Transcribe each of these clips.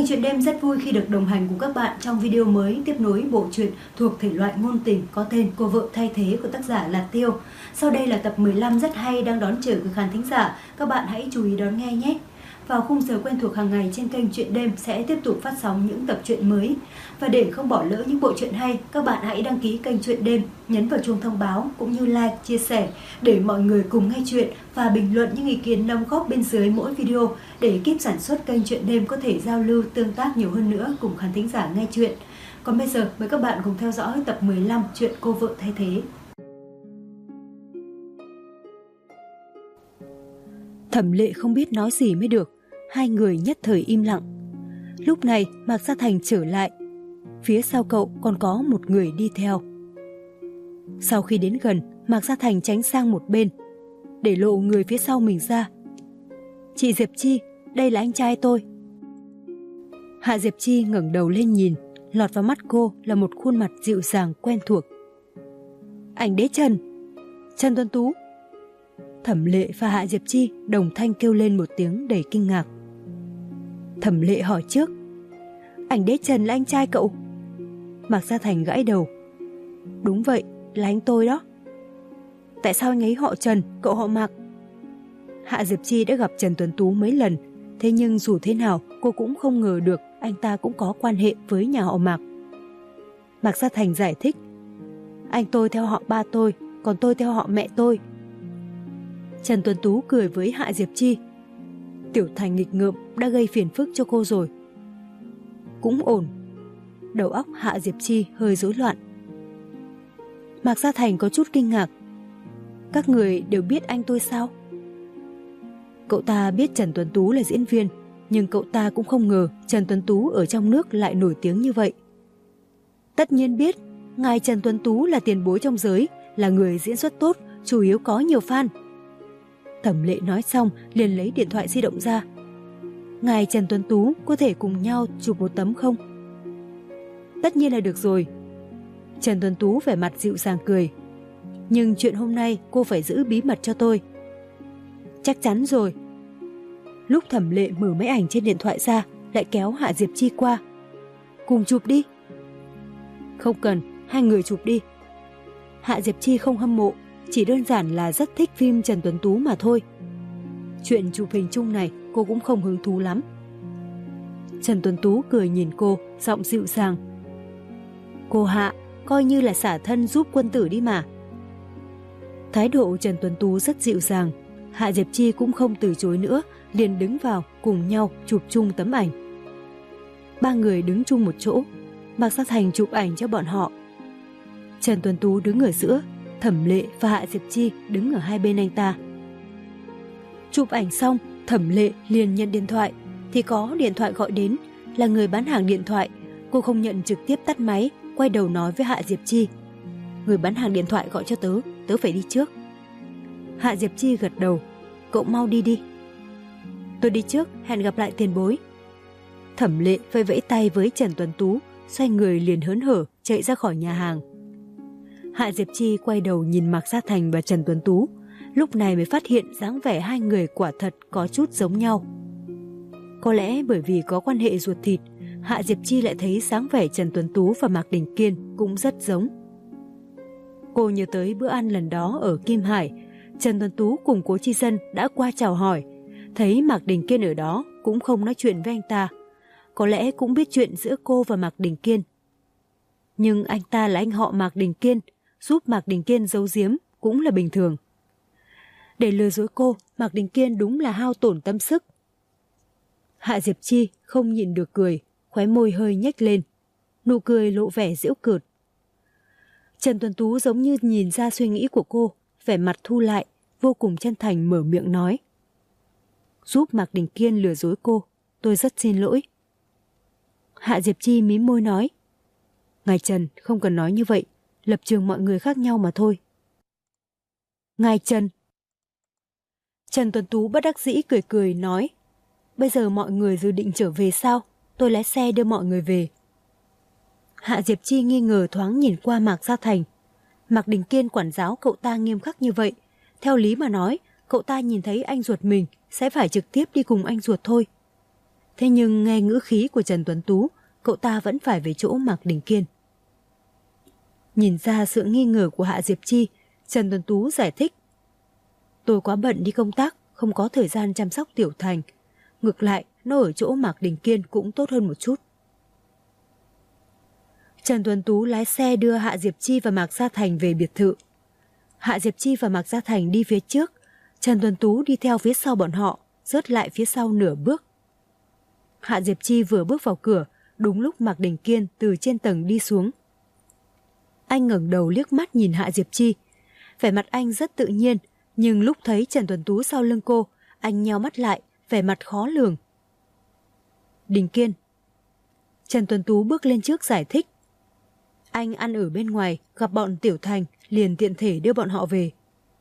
Kênh Chuyện Đêm rất vui khi được đồng hành cùng các bạn trong video mới tiếp nối bộ truyện thuộc thể loại ngôn tình có tên Cô vợ thay thế của tác giả là Tiêu. Sau đây là tập 15 rất hay đang đón chờ quý khán thính giả, các bạn hãy chú ý đón nghe nhé. Vào khung giờ quen thuộc hàng ngày trên kênh Chuyện Đêm sẽ tiếp tục phát sóng những tập truyện mới. Và để không bỏ lỡ những bộ truyện hay, các bạn hãy đăng ký kênh Chuyện Đêm, nhấn vào chuông thông báo cũng như like, chia sẻ để mọi người cùng nghe chuyện và bình luận những ý kiến đóng góp bên dưới mỗi video để ekip sản xuất kênh Chuyện Đêm có thể giao lưu tương tác nhiều hơn nữa cùng khán thính giả nghe chuyện. Còn bây giờ mời các bạn cùng theo dõi tập 15 chuyện Cô vợ thay thế. Thẩm Lệ không biết nói gì mới được, hai người nhất thời im lặng. Lúc này Mạc Gia Thành trở lại, phía sau cậu còn có một người đi theo. Sau khi đến gần, Mạc Gia Thành tránh sang một bên, để lộ người phía sau mình ra. "Chị Diệp Chi, đây là anh trai tôi." Hạ Diệp Chi ngẩng đầu lên nhìn, lọt vào mắt cô là một khuôn mặt dịu dàng quen thuộc. "Ảnh đế Trần, Trần Tuấn Tú." Thẩm Lệ và Hạ Diệp Chi đồng thanh kêu lên một tiếng đầy kinh ngạc. Thẩm Lệ hỏi trước: "Ảnh đế Trần là anh trai cậu?" Mạc Gia Thành gãi đầu: "Đúng vậy, là anh tôi đó." "Tại sao anh ấy họ Trần, cậu họ Mạc?" Hạ Diệp Chi đã gặp Trần Tuấn Tú mấy lần, thế nhưng dù thế nào cô cũng không ngờ được anh ta cũng có quan hệ với nhà họ Mạc. Mạc Gia Thành giải thích: "Anh tôi theo họ ba tôi, còn tôi theo họ mẹ tôi." Trần Tuấn Tú cười với Hạ Diệp Chi: "Tiểu Thành nghịch ngợm đã gây phiền phức cho cô rồi." "Cũng ổn." Đầu óc Hạ Diệp Chi hơi rối loạn. Mạc Gia Thành có chút kinh ngạc: "Các người đều biết anh tôi sao?" Cậu ta biết Trần Tuấn Tú là diễn viên, nhưng cậu ta cũng không ngờ Trần Tuấn Tú ở trong nước lại nổi tiếng như vậy. "Tất nhiên biết, ngài Trần Tuấn Tú là tiền bối trong giới, là người diễn xuất tốt, chủ yếu có nhiều fan." Thẩm Lệ nói xong liền lấy điện thoại di động ra. "Ngài Trần Tuấn Tú có thể cùng nhau chụp một tấm không?" "Tất nhiên là được rồi." Trần Tuấn Tú vẻ mặt dịu dàng cười: "Nhưng chuyện hôm nay cô phải giữ bí mật cho tôi." "Chắc chắn rồi." Lúc Thẩm Lệ mở máy ảnh trên điện thoại ra, lại kéo Hạ Diệp Chi qua: "Cùng chụp đi." "Không cần, hai người chụp đi." Hạ Diệp Chi không hâm mộ, chỉ đơn giản là rất thích phim Trần Tuấn Tú mà thôi. Chuyện chụp hình chung này cô cũng không hứng thú lắm. Trần Tuấn Tú cười nhìn cô, giọng dịu dàng: "Cô Hạ, coi như là xả thân giúp quân tử đi mà." Thái độ Trần Tuấn Tú rất dịu dàng, Hạ Diệp Chi cũng không từ chối nữa, liền đứng vào cùng nhau chụp chung tấm ảnh. Ba người đứng chung một chỗ, Mạc Gia Thành chụp ảnh cho bọn họ. Trần Tuấn Tú đứng ở giữa, Thẩm Lệ và Hạ Diệp Chi đứng ở hai bên anh ta. Chụp ảnh xong, Thẩm Lệ liền nhận điện thoại, thì có điện thoại gọi đến, là người bán hàng điện thoại. Cô không nhận, trực tiếp tắt máy, quay đầu nói với Hạ Diệp Chi: "Người bán hàng điện thoại gọi cho tớ, tớ phải đi trước." Hạ Diệp Chi gật đầu: "Cậu mau đi đi." "Tôi đi trước, hẹn gặp lại tiền bối." Thẩm Lệ vẫy vẫy tay với Trần Tuấn Tú, xoay người liền hớn hở chạy ra khỏi nhà hàng. Hạ Diệp Chi quay đầu nhìn Mạc Gia Thành và Trần Tuấn Tú, lúc này mới phát hiện dáng vẻ hai người quả thật có chút giống nhau. Có lẽ bởi vì có quan hệ ruột thịt, Hạ Diệp Chi lại thấy dáng vẻ Trần Tuấn Tú và Mạc Đình Kiên cũng rất giống. Cô nhớ tới bữa ăn lần đó ở Kim Hải, Trần Tuấn Tú cùng Cố Chi Dân đã qua chào hỏi, thấy Mạc Đình Kiên ở đó cũng không nói chuyện với anh ta. Có lẽ cũng biết chuyện giữa cô và Mạc Đình Kiên. Nhưng anh ta là anh họ Mạc Đình Kiên, giúp Mạc Đình Kiên giấu giếm cũng là bình thường. Để lừa dối cô, Mạc Đình Kiên đúng là hao tổn tâm sức. Hạ Diệp Chi không nhịn được cười, khóe môi hơi nhếch lên, nụ cười lộ vẻ giễu cợt. Trần Tuấn Tú giống như nhìn ra suy nghĩ của cô, vẻ mặt thu lại, vô cùng chân thành mở miệng nói: "Giúp Mạc Đình Kiên lừa dối cô, tôi rất xin lỗi." Hạ Diệp Chi mím môi nói: "Ngài Trần không cần nói như vậy, lập trường mọi người khác nhau mà thôi." "Ngài Trần." Trần Tuấn Tú bất đắc dĩ cười cười nói: "Bây giờ mọi người dự định trở về sao? Tôi lái xe đưa mọi người về." Hạ Diệp Chi nghi ngờ thoáng nhìn qua Mạc Gia Thành. Mạc Đình Kiên quản giáo cậu ta nghiêm khắc như vậy, theo lý mà nói, cậu ta nhìn thấy anh ruột mình sẽ phải trực tiếp đi cùng anh ruột thôi. Thế nhưng nghe ngữ khí của Trần Tuấn Tú, cậu ta vẫn phải về chỗ Mạc Đình Kiên. Nhìn ra sự nghi ngờ của Hạ Diệp Chi, Trần Tuấn Tú giải thích. Tôi quá bận đi công tác, không có thời gian chăm sóc Tiểu Thành. Ngược lại, nó ở chỗ Mạc Đình Kiên cũng tốt hơn một chút. Trần Tuấn Tú lái xe đưa Hạ Diệp Chi và Mạc Gia Thành về biệt thự. Hạ Diệp Chi và Mạc Gia Thành đi phía trước, Trần Tuấn Tú đi theo phía sau bọn họ, rớt lại phía sau nửa bước. Hạ Diệp Chi vừa bước vào cửa, đúng lúc Mạc Đình Kiên từ trên tầng đi xuống. Anh ngẩng đầu liếc mắt nhìn Hạ Diệp Chi. Vẻ mặt anh rất tự nhiên, nhưng lúc thấy Trần Tuấn Tú sau lưng cô, anh nheo mắt lại, vẻ mặt khó lường. Đình Kiên. Trần Tuấn Tú bước lên trước giải thích. Anh ăn ở bên ngoài, gặp bọn Tiểu Thành, liền tiện thể đưa bọn họ về.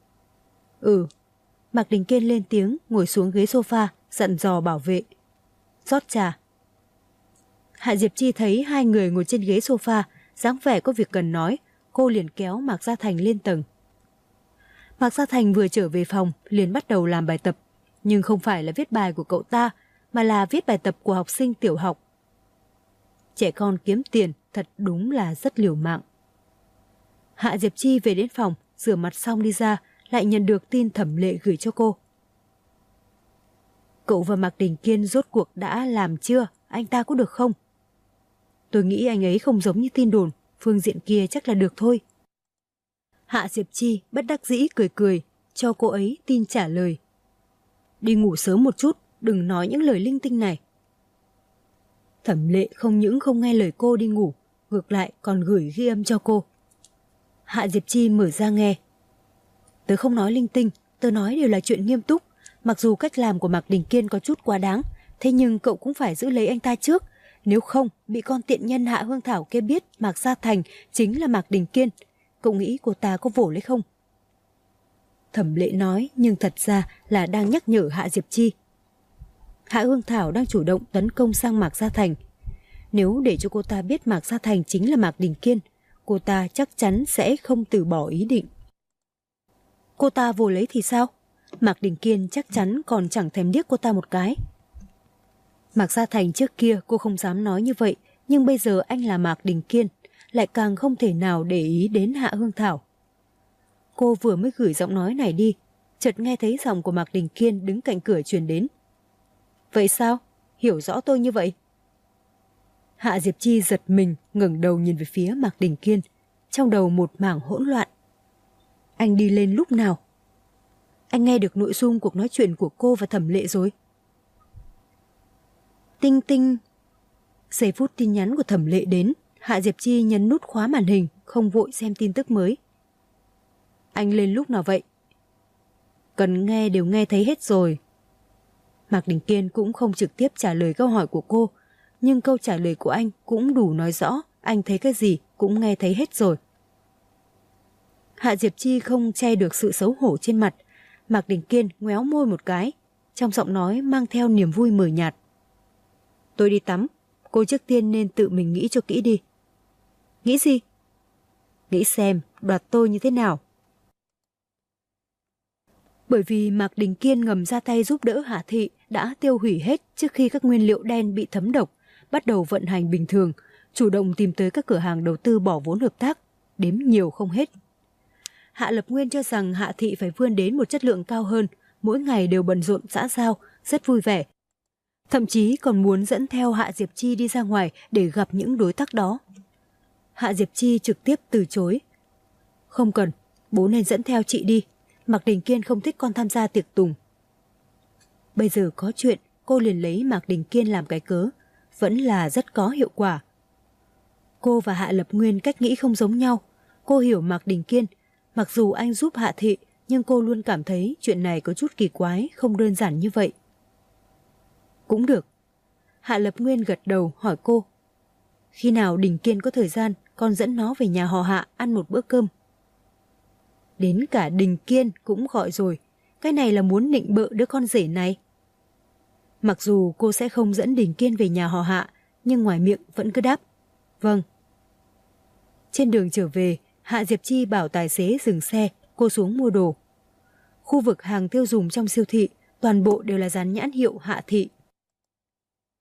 Mạc Đình Kiên lên tiếng, ngồi xuống ghế sofa, dặn dò bảo vệ. Rót trà. Hạ Diệp Chi thấy hai người ngồi trên ghế sofa, dáng vẻ có việc cần nói, cô liền kéo Mạc Gia Thành lên tầng. Mạc Gia Thành vừa trở về phòng, liền bắt đầu làm bài tập, nhưng không phải là viết bài của cậu ta, mà là viết bài tập của học sinh tiểu học. Trẻ con kiếm tiền thật đúng là rất liều mạng. Hạ Diệp Chi về đến phòng, rửa mặt xong đi ra, lại nhận được tin Thẩm Lệ gửi cho cô. Cậu và Mạc Đình Kiên rốt cuộc đã làm chưa? Anh ta có được không? Tôi nghĩ anh ấy không giống như tin đồn, phương diện kia chắc là được thôi. Hạ Diệp Chi bất đắc dĩ cười cười, cho cô ấy tin trả lời. Đi ngủ sớm một chút, đừng nói những lời linh tinh này. Thẩm Lệ không những không nghe lời cô đi ngủ, ngược lại còn gửi ghi âm cho cô. Hạ Diệp Chi mở ra nghe. Tớ không nói linh tinh, tớ nói đều là chuyện nghiêm túc. Mặc dù cách làm của Mạc Đình Kiên có chút quá đáng, thế nhưng cậu cũng phải giữ lấy anh ta trước. Nếu không, bị con tiện nhân Hạ Hương Thảo kia biết Mạc Gia Thành chính là Mạc Đình Kiên, cậu nghĩ cô ta có vồ lấy không? Thẩm Lệ nói, nhưng thật ra là đang nhắc nhở Hạ Diệp Chi. Hạ Hương Thảo đang chủ động tấn công sang Mạc Gia Thành. Nếu để cho cô ta biết Mạc Gia Thành chính là Mạc Đình Kiên, cô ta chắc chắn sẽ không từ bỏ ý định. Cô ta vồ lấy thì sao? Mạc Đình Kiên chắc chắn còn chẳng thèm điếc cô ta một cái. Mạc Gia Thành trước kia cô không dám nói như vậy, nhưng bây giờ anh là Mạc Đình Kiên, lại càng không thể nào để ý đến Hạ Hương Thảo. Cô vừa mới gửi giọng nói này đi, chợt nghe thấy giọng của Mạc Đình Kiên đứng cạnh cửa truyền đến. Vậy sao? Hiểu rõ tôi như vậy? Hạ Diệp Chi giật mình, ngẩng đầu nhìn về phía Mạc Đình Kiên, trong đầu một mảng hỗn loạn. Anh đi lên lúc nào? Anh nghe được nội dung cuộc nói chuyện của cô và Thẩm Lệ rồi. Tinh tinh. Giây phút tin nhắn của Thẩm Lệ đến, Hạ Diệp Chi nhấn nút khóa màn hình, không vội xem tin tức mới. Anh lên lúc nào vậy? Cần nghe đều nghe thấy hết rồi. Mạc Đình Kiên cũng không trực tiếp trả lời câu hỏi của cô, nhưng câu trả lời của anh cũng đủ nói rõ anh thấy cái gì cũng nghe thấy hết rồi. Hạ Diệp Chi không che được sự xấu hổ trên mặt. Mạc Đình Kiên ngoéo môi một cái, trong giọng nói mang theo niềm vui mờ nhạt. Tôi đi tắm, cô trước tiên nên tự mình nghĩ cho kỹ đi. Nghĩ gì? Nghĩ xem đoạt tôi như thế nào. Bởi vì Mạc Đình Kiên ngầm ra tay giúp đỡ Hạ Thị đã tiêu hủy hết trước khi các nguyên liệu đen bị thấm độc, bắt đầu vận hành bình thường, chủ động tìm tới các cửa hàng đầu tư bỏ vốn hợp tác, đếm nhiều không hết. Hạ Lập Nguyên cho rằng Hạ Thị phải vươn đến một chất lượng cao hơn, mỗi ngày đều bận rộn xã giao, rất vui vẻ. Thậm chí còn muốn dẫn theo Hạ Diệp Chi đi ra ngoài để gặp những đối tác đó. Hạ Diệp Chi trực tiếp từ chối. Không cần, bố nên dẫn theo chị đi. Mạc Đình Kiên không thích con tham gia tiệc tùng. Bây giờ có chuyện, cô liền lấy Mạc Đình Kiên làm cái cớ, vẫn là rất có hiệu quả. Cô và Hạ Lập Nguyên cách nghĩ không giống nhau. Cô hiểu Mạc Đình Kiên, mặc dù anh giúp Hạ Thị, nhưng cô luôn cảm thấy chuyện này có chút kỳ quái, không đơn giản như vậy. Cũng được. Hạ Lập Nguyên gật đầu hỏi cô. Khi nào Đình Kiên có thời gian, con dẫn nó về nhà họ Hạ ăn một bữa cơm. Đến cả Đình Kiên cũng gọi rồi, cái này là muốn nịnh bợ đứa con rể này. Mặc dù cô sẽ không dẫn Đình Kiên về nhà họ Hạ, nhưng ngoài miệng vẫn cứ đáp. Vâng. Trên đường trở về, Hạ Diệp Chi bảo tài xế dừng xe, cô xuống mua đồ. Khu vực hàng tiêu dùng trong siêu thị, toàn bộ đều là dán nhãn hiệu Hạ Thị.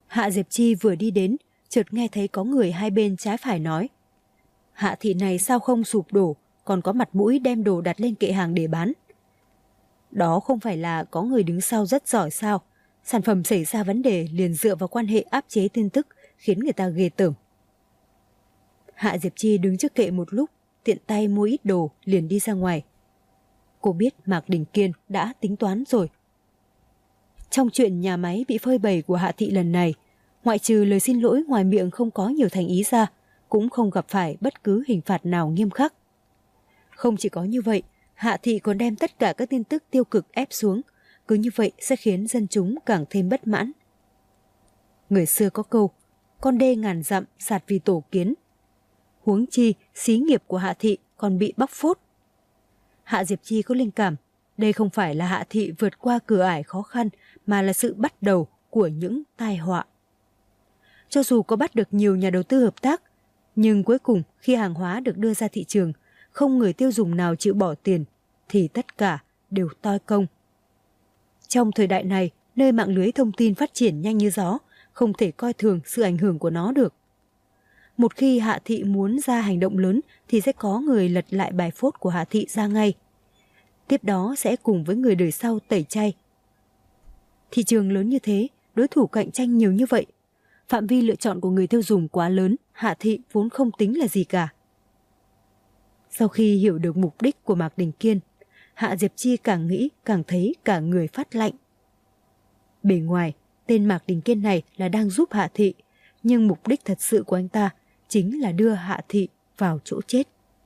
Hạ Diệp Chi vừa đi đến, chợt nghe thấy có người hai bên trái phải nói: Hạ thị này sao không sụp đổ, còn có mặt mũi đem đồ đặt lên kệ hàng để bán. Đó không phải là có người đứng sau rất giỏi sao? Sản phẩm xảy ra vấn đề liền dựa vào quan hệ áp chế tin tức, khiến người ta ghê tởm. Hạ Diệp Chi đứng trước kệ một lúc, tiện tay mua ít đồ liền đi ra ngoài. Cô biết Mạc Đình Kiên đã tính toán rồi. Trong chuyện nhà máy bị phơi bày của Hạ thị lần này, ngoại trừ lời xin lỗi ngoài miệng không có nhiều thành ý ra, cũng không gặp phải bất cứ hình phạt nào nghiêm khắc. Không chỉ có như vậy, Hạ thị còn đem tất cả các tin tức tiêu cực ép xuống, cứ như vậy sẽ khiến dân chúng càng thêm bất mãn. Người xưa có câu, con đê ngàn dặm sạt vì tổ kiến. Huống chi, xí nghiệp của Hạ thị còn bị bóc phốt. Hạ Diệp Chi có linh cảm, đây không phải là Hạ thị vượt qua cửa ải khó khăn, mà là sự bắt đầu của những tai họa. Cho dù có bắt được nhiều nhà đầu tư hợp tác, nhưng cuối cùng khi hàng hóa được đưa ra thị trường, không người tiêu dùng nào chịu bỏ tiền, thì tất cả đều toi công. Trong thời đại này, nơi mạng lưới thông tin phát triển nhanh như gió, không thể coi thường sự ảnh hưởng của nó được. Một khi Hạ thị muốn ra hành động lớn thì sẽ có người lật lại bài phốt của Hạ thị ra ngay. Tiếp đó sẽ cùng với người đời sau tẩy chay. Thị trường lớn như thế, đối thủ cạnh tranh nhiều như vậy. Phạm vi lựa chọn của người tiêu dùng quá lớn, Hạ thị vốn không tính là gì cả. Sau khi hiểu được mục đích của Mạc Đình Kiên, Hạ Diệp Chi càng nghĩ càng thấy cả người phát lạnh. Bề ngoài, tên Mạc Đình Kiên này là đang giúp Hạ thị, nhưng mục đích thật sự của anh ta chính là đưa Hạ thị vào chỗ chết.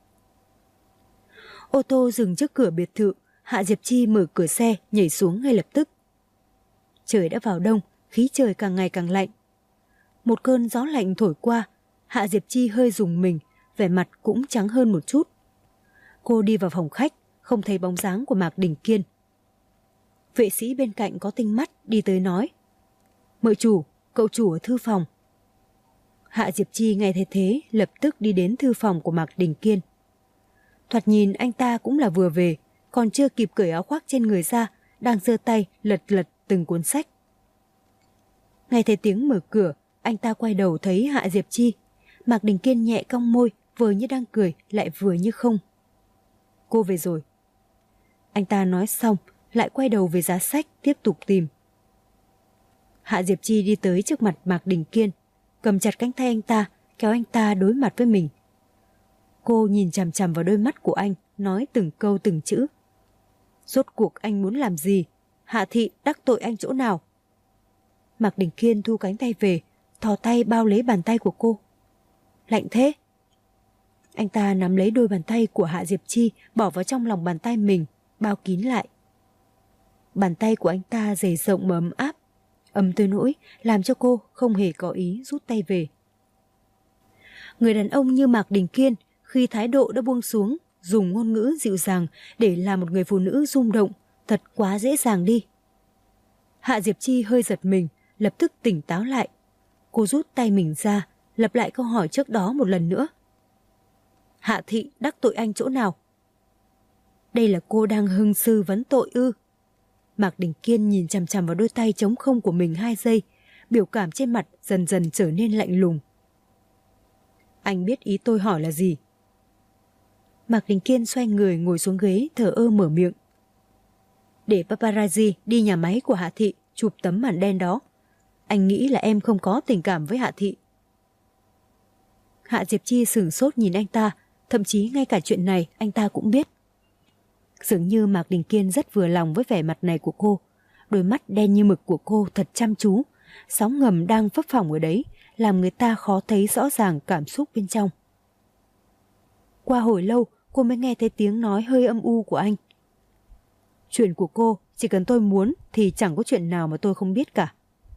Ô tô dừng trước cửa biệt thự, Hạ Diệp Chi mở cửa xe, nhảy xuống ngay lập tức. Trời đã vào đông, khí trời càng ngày càng lạnh. Một cơn gió lạnh thổi qua, Hạ Diệp Chi hơi rùng mình, vẻ mặt cũng trắng hơn một chút. Cô đi vào phòng khách, không thấy bóng dáng của Mạc Đình Kiên. Vệ sĩ bên cạnh có tinh mắt đi tới nói: Mợ chủ, cậu chủ ở thư phòng. Hạ Diệp Chi nghe thấy thế, lập tức đi đến thư phòng của Mạc Đình Kiên. Thoạt nhìn anh ta cũng là vừa về, còn chưa kịp cởi áo khoác trên người ra, đang giơ tay lật lật từng cuốn sách. Nghe thấy tiếng mở cửa, anh ta quay đầu thấy Hạ Diệp Chi. Mạc Đình Kiên nhẹ cong môi, vừa như đang cười, lại vừa như không. Cô về rồi. Anh ta nói xong, lại quay đầu về giá sách, tiếp tục tìm. Hạ Diệp Chi đi tới trước mặt Mạc Đình Kiên, cầm chặt cánh tay anh ta, kéo anh ta đối mặt với mình. Cô nhìn chằm chằm vào đôi mắt của anh, nói từng câu từng chữ. Rốt cuộc anh muốn làm gì? Hạ thị đắc tội anh chỗ nào? Mạc Đình Kiên thu cánh tay về, thò tay bao lấy bàn tay của cô. Lạnh thế. Anh ta nắm lấy đôi bàn tay của Hạ Diệp Chi, bỏ vào trong lòng bàn tay mình, bao kín lại. Bàn tay của anh ta dày rộng mà ấm áp, tới nỗi làm cho cô không hề có ý rút tay về. Người đàn ông như Mạc Đình Kiên, khi thái độ đã buông xuống, dùng ngôn ngữ dịu dàng để làm một người phụ nữ rung động, thật quá dễ dàng đi. Hạ Diệp Chi hơi giật mình, lập tức tỉnh táo lại. Cô rút tay mình ra, lặp lại câu hỏi trước đó một lần nữa. Hạ thị đắc tội anh chỗ nào? Đây là cô đang hưng sư vấn tội ư? Mạc Đình Kiên nhìn chằm chằm vào đôi tay trống không của mình 2 giây, biểu cảm trên mặt dần dần trở nên lạnh lùng. Anh biết ý tôi hỏi là gì? Mạc Đình Kiên xoay người ngồi xuống ghế, thờ ơ mở miệng. Để paparazzi đi nhà máy của Hạ thị chụp tấm màn đen đó. Anh nghĩ là em không có tình cảm với Hạ thị. Hạ Diệp Chi sửng sốt nhìn anh ta, thậm chí ngay cả chuyện này anh ta cũng biết. Dường như Mạc Đình Kiên rất vừa lòng với vẻ mặt này của cô. Đôi mắt đen như mực của cô thật chăm chú, sóng ngầm đang phấp phỏng ở đấy, làm người ta khó thấy rõ ràng cảm xúc bên trong. Qua hồi lâu, cô mới nghe thấy tiếng nói hơi âm u của anh. Chuyện của cô, chỉ cần tôi muốn thì chẳng có chuyện nào mà tôi không biết cả.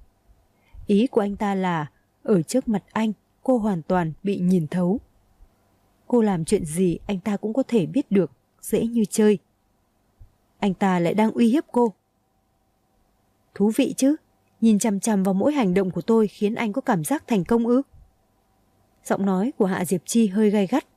Ý của anh ta là, ở trước mặt anh, cô hoàn toàn bị nhìn thấu. Cô làm chuyện gì anh ta cũng có thể biết được, dễ như chơi. Anh ta lại đang uy hiếp cô. Thú vị chứ, nhìn chằm chằm vào mỗi hành động của tôi khiến anh có cảm giác thành công ư? Giọng nói của Hạ Diệp Chi hơi gay gắt.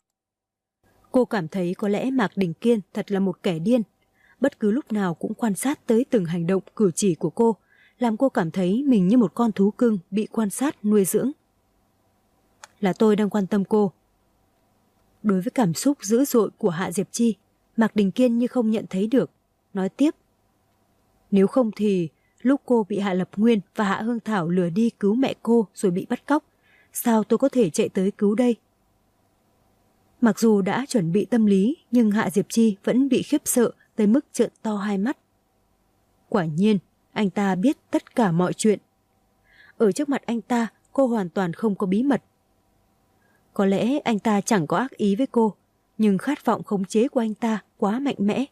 Cô cảm thấy có lẽ Mạc Đình Kiên thật là một kẻ điên. Bất cứ lúc nào cũng quan sát tới từng hành động cử chỉ của cô, làm cô cảm thấy mình như một con thú cưng bị quan sát nuôi dưỡng. Là tôi đang quan tâm cô. Đối với cảm xúc dữ dội của Hạ Diệp Chi, Mạc Đình Kiên như không nhận thấy được, nói tiếp. Nếu không thì lúc cô bị Hạ Lập Nguyên và Hạ Hương Thảo lừa đi cứu mẹ cô rồi bị bắt cóc, sao tôi có thể chạy tới cứu đây? Mặc dù đã chuẩn bị tâm lý, nhưng Hạ Diệp Chi vẫn bị khiếp sợ tới mức trợn to hai mắt. Quả nhiên, anh ta biết tất cả mọi chuyện. Ở trước mặt anh ta, cô hoàn toàn không có bí mật. Có lẽ anh ta chẳng có ác ý với cô, nhưng khát vọng khống chế của anh ta quá mạnh mẽ.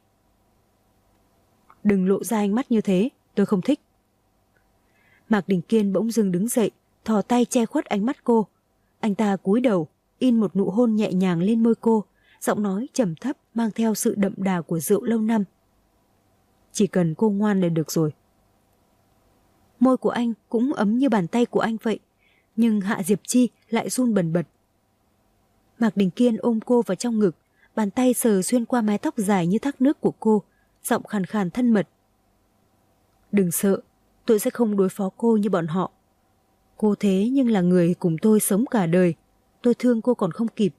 Đừng lộ ra ánh mắt như thế, tôi không thích. Mạc Đình Kiên bỗng dưng đứng dậy, thò tay che khuất ánh mắt cô. Anh ta cúi đầu, in một nụ hôn nhẹ nhàng lên môi cô, giọng nói trầm thấp mang theo sự đậm đà của rượu lâu năm. Chỉ cần cô ngoan là được rồi. Môi của anh cũng ấm như bàn tay của anh vậy, nhưng Hạ Diệp Chi lại run bần bật. Mạc Đình Kiên ôm cô vào trong ngực, bàn tay sờ xuyên qua mái tóc dài như thác nước của cô, giọng khàn khàn thân mật. Đừng sợ, tôi sẽ không đối phó cô như bọn họ. Cô thế nhưng là người cùng tôi sống cả đời, tôi thương cô còn không kịp.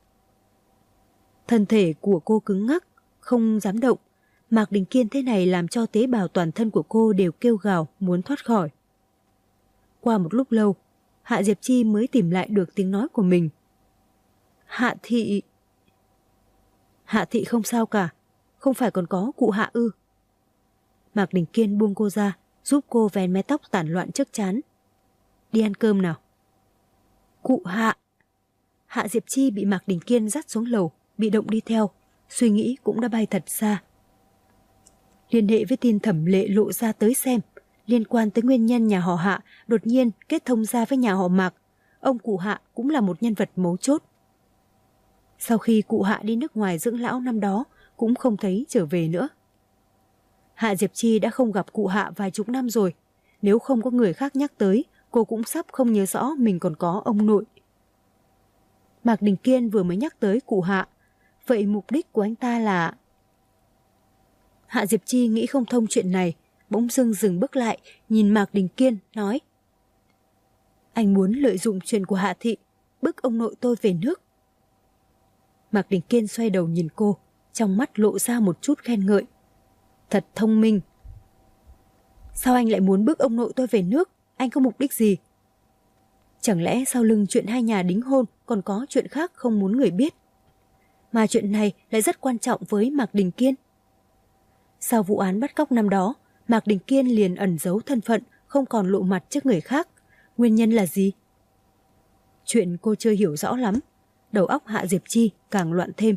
Thân thể của cô cứng ngắc, không dám động. Mạc Đình Kiên thế này làm cho tế bào toàn thân của cô đều kêu gào muốn thoát khỏi. Qua một lúc lâu, Hạ Diệp Chi mới tìm lại được tiếng nói của mình. Hạ thị... Hạ thị không sao cả, không phải còn có cụ Hạ ư? Mạc Đình Kiên buông cô ra, giúp cô vén mái tóc tản loạn trước trán. Đi ăn cơm nào. Cụ Hạ... Hạ Diệp Chi bị Mạc Đình Kiên dắt xuống lầu, bị động đi theo, suy nghĩ cũng đã bay thật xa. Liên hệ với tin Thẩm Lệ lộ ra tới xem, liên quan tới nguyên nhân nhà họ Hạ đột nhiên kết thông ra với nhà họ Mạc, ông cụ Hạ cũng là một nhân vật mấu chốt. Sau khi cụ Hạ đi nước ngoài dưỡng lão năm đó, cũng không thấy trở về nữa. Hạ Diệp Chi đã không gặp cụ Hạ vài chục năm rồi, nếu không có người khác nhắc tới, cô cũng sắp không nhớ rõ mình còn có ông nội. Mạc Đình Kiên vừa mới nhắc tới cụ Hạ, vậy mục đích của anh ta là... Hạ Diệp Chi nghĩ không thông chuyện này, bỗng dưng dừng bước lại, nhìn Mạc Đình Kiên, nói: Anh muốn lợi dụng chuyện của Hạ thị, bức ông nội tôi về nước. Mạc Đình Kiên xoay đầu nhìn cô, trong mắt lộ ra một chút khen ngợi. Thật thông minh. Sao anh lại muốn bức ông nội tôi về nước? Anh có mục đích gì? Chẳng lẽ sau lưng chuyện hai nhà đính hôn còn có chuyện khác không muốn người biết? Mà chuyện này lại rất quan trọng với Mạc Đình Kiên. Sau vụ án bắt cóc năm đó, Mạc Đình Kiên liền ẩn giấu thân phận, không còn lộ mặt trước người khác. Nguyên nhân là gì? Chuyện cô chưa hiểu rõ lắm, đầu óc Hạ Diệp Chi càng loạn thêm.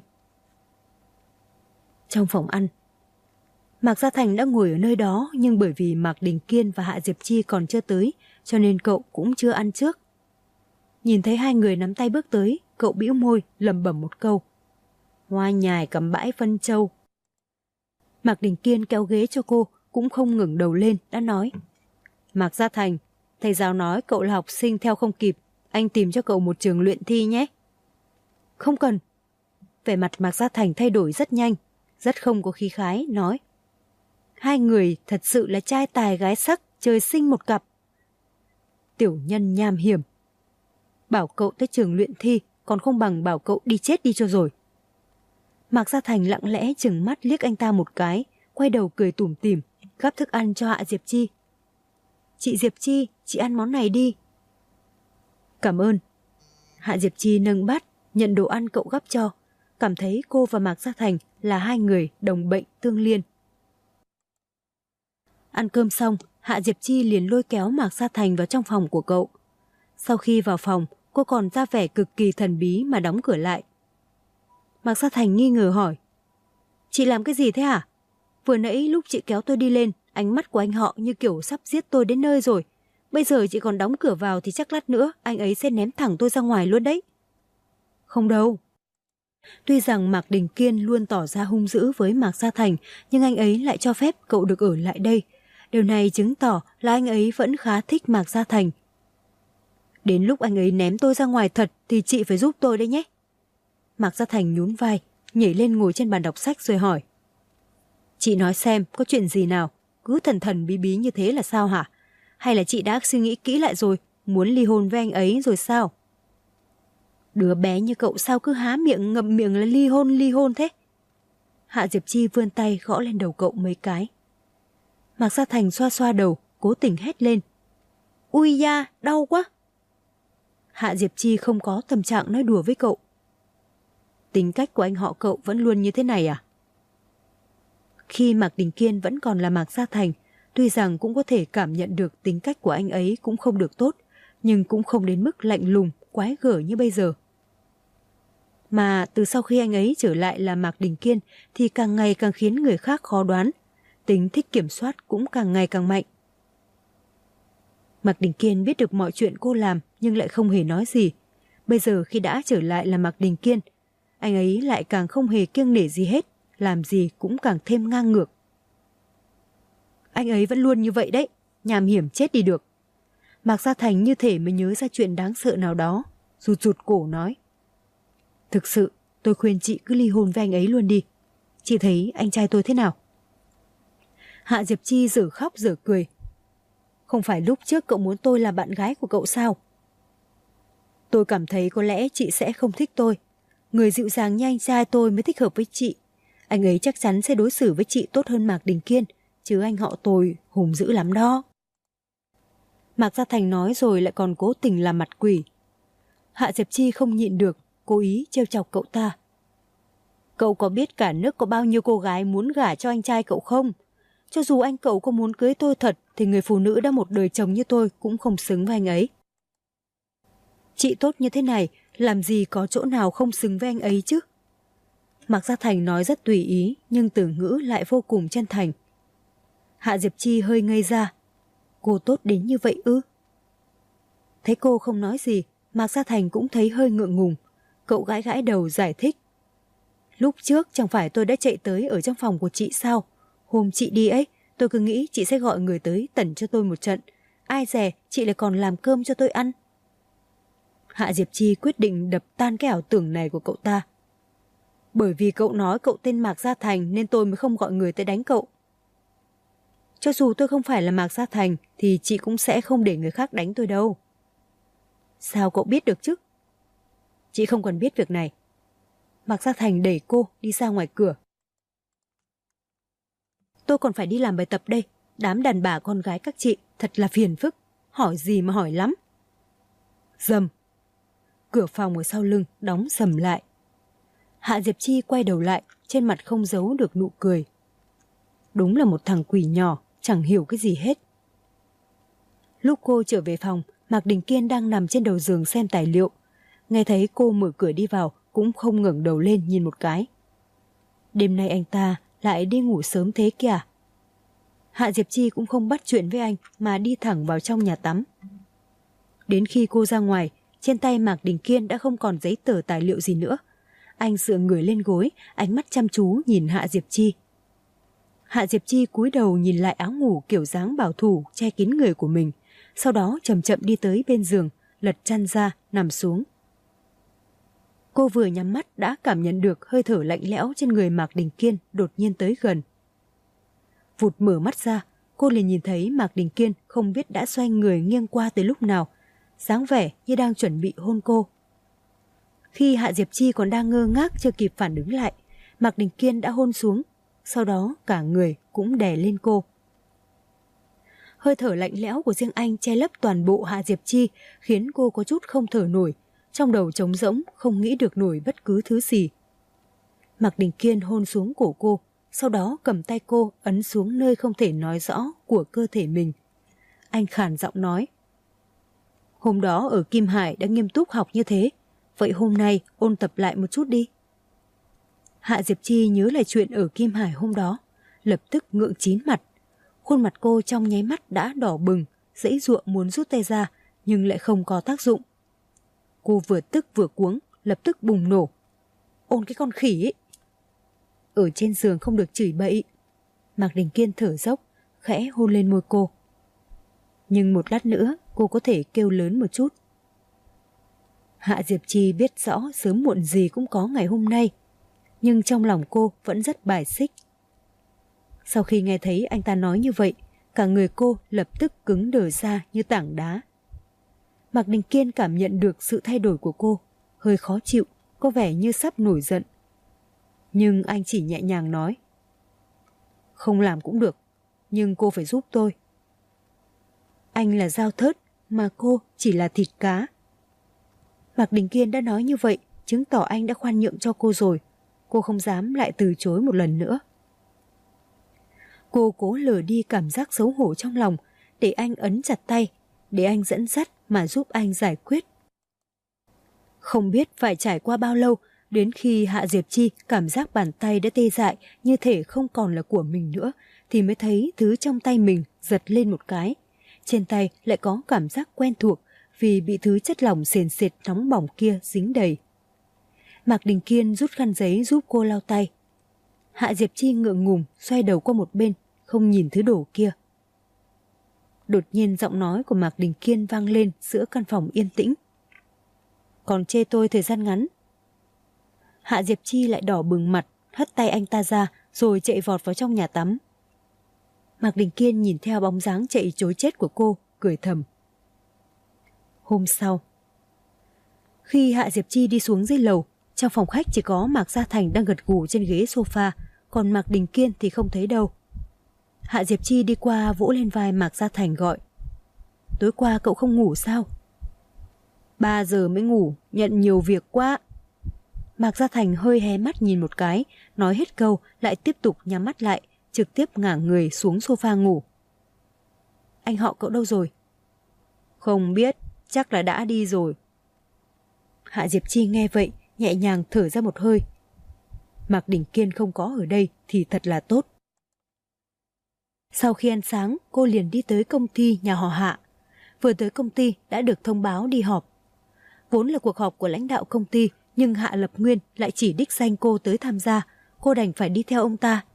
Trong phòng ăn, Mạc Gia Thành đã ngồi ở nơi đó, nhưng bởi vì Mạc Đình Kiên và Hạ Diệp Chi còn chưa tới, cho nên cậu cũng chưa ăn trước. Nhìn thấy hai người nắm tay bước tới, cậu bĩu môi lẩm bẩm một câu: Hoa nhài cầm bãi phân châu. Mạc Đình Kiên kéo ghế cho cô, cũng không ngẩng đầu lên, đã nói: Mạc Gia Thành, thầy giáo nói cậu là học sinh theo không kịp, anh tìm cho cậu một trường luyện thi nhé. Không cần. Vẻ mặt Mạc Gia Thành thay đổi rất nhanh, rất không có khí khái, nói: Hai người thật sự là trai tài gái sắc, trời sinh một cặp. Tiểu nhân nham hiểm. Bảo cậu tới trường luyện thi còn không bằng bảo cậu đi chết đi cho rồi. Mạc Gia Thành lặng lẽ chừng mắt liếc anh ta một cái, quay đầu cười tủm tỉm, gắp thức ăn cho Hạ Diệp Chi. Chị Diệp Chi, chị ăn món này đi. Cảm ơn. Hạ Diệp Chi nâng bát, nhận đồ ăn cậu gắp cho, cảm thấy cô và Mạc Gia Thành là hai người đồng bệnh tương liên. Ăn cơm xong, Hạ Diệp Chi liền lôi kéo Mạc Gia Thành vào trong phòng của cậu. Sau khi vào phòng, cô còn ra vẻ cực kỳ thần bí mà đóng cửa lại. Mạc Gia Thành nghi ngờ hỏi: Chị làm cái gì thế hả? Vừa nãy lúc chị kéo tôi đi lên, ánh mắt của anh họ như kiểu sắp giết tôi đến nơi rồi. Bây giờ chị còn đóng cửa vào thì chắc lát nữa anh ấy sẽ ném thẳng tôi ra ngoài luôn đấy. Không đâu. Tuy rằng Mạc Đình Kiên luôn tỏ ra hung dữ với Mạc Gia Thành, nhưng anh ấy lại cho phép cậu được ở lại đây. Điều này chứng tỏ là anh ấy vẫn khá thích Mạc Gia Thành. Đến lúc anh ấy ném tôi ra ngoài thật thì chị phải giúp tôi đấy nhé. Mạc Gia Thành nhún vai, nhảy lên ngồi trên bàn đọc sách rồi hỏi: Chị nói xem có chuyện gì nào, cứ thần thần bí bí như thế là sao hả? Hay là chị đã suy nghĩ kỹ lại rồi, muốn ly hôn với anh ấy rồi sao? Đứa bé như cậu sao cứ há miệng ngậm miệng là ly hôn thế? Hạ Diệp Chi vươn tay gõ lên đầu cậu mấy cái. Mạc Gia Thành xoa xoa đầu, cố tình hét lên. Ui da, đau quá. Hạ Diệp Chi không có tâm trạng nói đùa với cậu. Tính cách của anh họ cậu vẫn luôn như thế này à? Khi Mạc Đình Kiên vẫn còn là Mạc Gia Thành, tuy rằng cũng có thể cảm nhận được tính cách của anh ấy cũng không được tốt, nhưng cũng không đến mức lạnh lùng, quái gở như bây giờ. Mà từ sau khi anh ấy trở lại là Mạc Đình Kiên thì càng ngày càng khiến người khác khó đoán, tính thích kiểm soát cũng càng ngày càng mạnh. Mạc Đình Kiên biết được mọi chuyện cô làm nhưng lại không hề nói gì. Bây giờ khi đã trở lại là Mạc Đình Kiên, anh ấy lại càng không hề kiêng nể gì hết, làm gì cũng càng thêm ngang ngược. Anh ấy vẫn luôn như vậy đấy, nham hiểm chết đi được. Mạc Gia Thành như thể mới nhớ ra chuyện đáng sợ nào đó, rụt rụt cổ nói. Thực sự, tôi khuyên chị cứ ly hôn với anh ấy luôn đi. Chị thấy anh trai tôi thế nào? Hạ Diệp Chi dở khóc dở cười. Không phải lúc trước cậu muốn tôi là bạn gái của cậu sao? Tôi cảm thấy có lẽ chị sẽ không thích tôi. Người dịu dàng như anh trai tôi mới thích hợp với chị. Anh ấy chắc chắn sẽ đối xử với chị tốt hơn Mạc Đình Kiên, chứ anh họ tôi hùng dữ lắm đó. Mạc Gia Thành nói rồi lại còn cố tình làm mặt quỷ. Hạ Diệp Chi không nhịn được, cố ý trêu chọc cậu ta. Cậu có biết cả nước có bao nhiêu cô gái muốn gả cho anh trai cậu không? Cho dù anh cậu có muốn cưới tôi thật thì người phụ nữ đã một đời chồng như tôi cũng không xứng với anh ấy. Chị tốt như thế này, làm gì có chỗ nào không xứng với anh ấy chứ? Mạc Gia Thành nói rất tùy ý, nhưng từ ngữ lại vô cùng chân thành. Hạ Diệp Chi hơi ngây ra. Cô tốt đến như vậy ư? Thấy cô không nói gì, Mạc Gia Thành cũng thấy hơi ngượng ngùng. Cậu gãi gãi đầu giải thích. Lúc trước chẳng phải tôi đã chạy tới ở trong phòng của chị sao? Hôm chị đi ấy, tôi cứ nghĩ chị sẽ gọi người tới tẩn cho tôi một trận. Ai dè, chị lại còn làm cơm cho tôi ăn. Hạ Diệp Chi quyết định đập tan cái ảo tưởng này của cậu ta. Bởi vì cậu nói cậu tên Mạc Gia Thành nên tôi mới không gọi người tới đánh cậu. Cho dù tôi không phải là Mạc Gia Thành thì chị cũng sẽ không để người khác đánh tôi đâu. Sao cậu biết được chứ? Chị không cần biết việc này. Mạc Gia Thành đẩy cô đi ra ngoài cửa. Tôi còn phải đi làm bài tập đây. Đám đàn bà con gái các chị thật là phiền phức. Hỏi gì mà hỏi lắm. Dầm. Cửa phòng ở sau lưng đóng sầm lại. Hạ Diệp Chi quay đầu lại, trên mặt không giấu được nụ cười. Đúng là một thằng quỷ nhỏ, chẳng hiểu cái gì hết. Lúc cô trở về phòng, Mạc Đình Kiên đang nằm trên đầu giường xem tài liệu. Nghe thấy cô mở cửa đi vào, cũng không ngẩng đầu lên nhìn một cái. Đêm nay anh ta lại đi ngủ sớm thế kìa. Hạ Diệp Chi cũng không bắt chuyện với anh mà đi thẳng vào trong nhà tắm. Đến khi cô ra ngoài, trên tay Mạc Đình Kiên đã không còn giấy tờ tài liệu gì nữa. Anh dựa người lên gối, ánh mắt chăm chú nhìn Hạ Diệp Chi. Hạ Diệp Chi cúi đầu nhìn lại áo ngủ kiểu dáng bảo thủ che kín người của mình, sau đó chậm chậm đi tới bên giường, lật chăn ra, nằm xuống. Cô vừa nhắm mắt đã cảm nhận được hơi thở lạnh lẽo trên người Mạc Đình Kiên đột nhiên tới gần. Vụt mở mắt ra, cô liền nhìn thấy Mạc Đình Kiên không biết đã xoay người nghiêng qua từ lúc nào, dáng vẻ như đang chuẩn bị hôn cô. Khi Hạ Diệp Chi còn đang ngơ ngác chưa kịp phản ứng lại, Mạc Đình Kiên đã hôn xuống, sau đó cả người cũng đè lên cô. Hơi thở lạnh lẽo của riêng anh che lấp toàn bộ Hạ Diệp Chi, khiến cô có chút không thở nổi, trong đầu trống rỗng, không nghĩ được nổi bất cứ thứ gì. Mạc Đình Kiên hôn xuống cổ cô, sau đó cầm tay cô ấn xuống nơi không thể nói rõ của cơ thể mình. Anh khàn giọng nói. Hôm đó ở Kim Hải đã nghiêm túc học như thế, vậy hôm nay ôn tập lại một chút đi. Hạ Diệp Chi nhớ lại chuyện ở Kim Hải hôm đó, lập tức ngượng chín mặt. Khuôn mặt cô trong nháy mắt đã đỏ bừng, giãy giụa muốn rút tay ra, nhưng lại không có tác dụng. Cô vừa tức vừa cuống, lập tức bùng nổ. Ôn cái con khỉ ấy. Ở trên giường không được chửi bậy. Mạc Đình Kiên thở dốc, khẽ hôn lên môi cô. Nhưng một lát nữa cô có thể kêu lớn một chút. Hạ Diệp Chi biết rõ sớm muộn gì cũng có ngày hôm nay, nhưng trong lòng cô vẫn rất bài xích. Sau khi nghe thấy anh ta nói như vậy, Cả người cô lập tức cứng đờ ra như tảng đá. Mạc Đình Kiên cảm nhận được sự thay đổi của cô, hơi khó chịu, có vẻ như sắp nổi giận. Nhưng anh chỉ nhẹ nhàng nói: không làm cũng được, nhưng cô phải giúp tôi. Anh là dao thớt, mà cô chỉ là thịt cá. Mạc Đình Kiên đã nói như vậy, chứng tỏ anh đã khoan nhượng cho cô rồi. Cô không dám lại từ chối một lần nữa. Cô cố lờ đi cảm giác xấu hổ trong lòng, để anh ấn chặt tay, để anh dẫn dắt mà giúp anh giải quyết. Không biết phải trải qua bao lâu, đến khi Hạ Diệp Chi cảm giác bàn tay đã tê dại như thể không còn là của mình nữa, thì mới thấy thứ trong tay mình giật lên một cái. Trên tay lại có cảm giác quen thuộc vì bị thứ chất lỏng sền sệt nóng bỏng kia dính đầy. Mạc Đình Kiên rút khăn giấy giúp cô lau tay. Hạ Diệp Chi ngượng ngùng xoay đầu qua một bên, không nhìn thứ đổ kia. Đột nhiên giọng nói của Mạc Đình Kiên vang lên giữa căn phòng yên tĩnh. Còn chê tôi thời gian ngắn. Hạ Diệp Chi lại đỏ bừng mặt, hất tay anh ta ra rồi chạy vọt vào trong nhà tắm. Mạc Đình Kiên nhìn theo bóng dáng chạy trối chết của cô, cười thầm. Hôm sau, khi Hạ Diệp Chi đi xuống dưới lầu, trong phòng khách chỉ có Mạc Gia Thành đang gật gù trên ghế sofa, còn Mạc Đình Kiên thì không thấy đâu. Hạ Diệp Chi đi qua vỗ lên vai Mạc Gia Thành gọi. Tối qua cậu không ngủ sao? 3 giờ mới ngủ, nhận nhiều việc quá. Mạc Gia Thành hơi hé mắt nhìn một cái, nói hết câu lại tiếp tục nhắm mắt lại, trực tiếp ngả người xuống sofa ngủ. Anh họ cậu đâu rồi? Không biết, chắc là đã đi rồi. Hạ Diệp Chi nghe vậy, nhẹ nhàng thở ra một hơi. Mạc Đình Kiên không có ở đây thì thật là tốt. Sau khi ăn sáng, cô liền đi tới công ty nhà họ Hạ. Vừa tới công ty đã được thông báo đi họp. Vốn là cuộc họp của lãnh đạo công ty, nhưng Hạ Lập Nguyên lại chỉ đích danh cô tới tham gia, cô đành phải đi theo ông ta.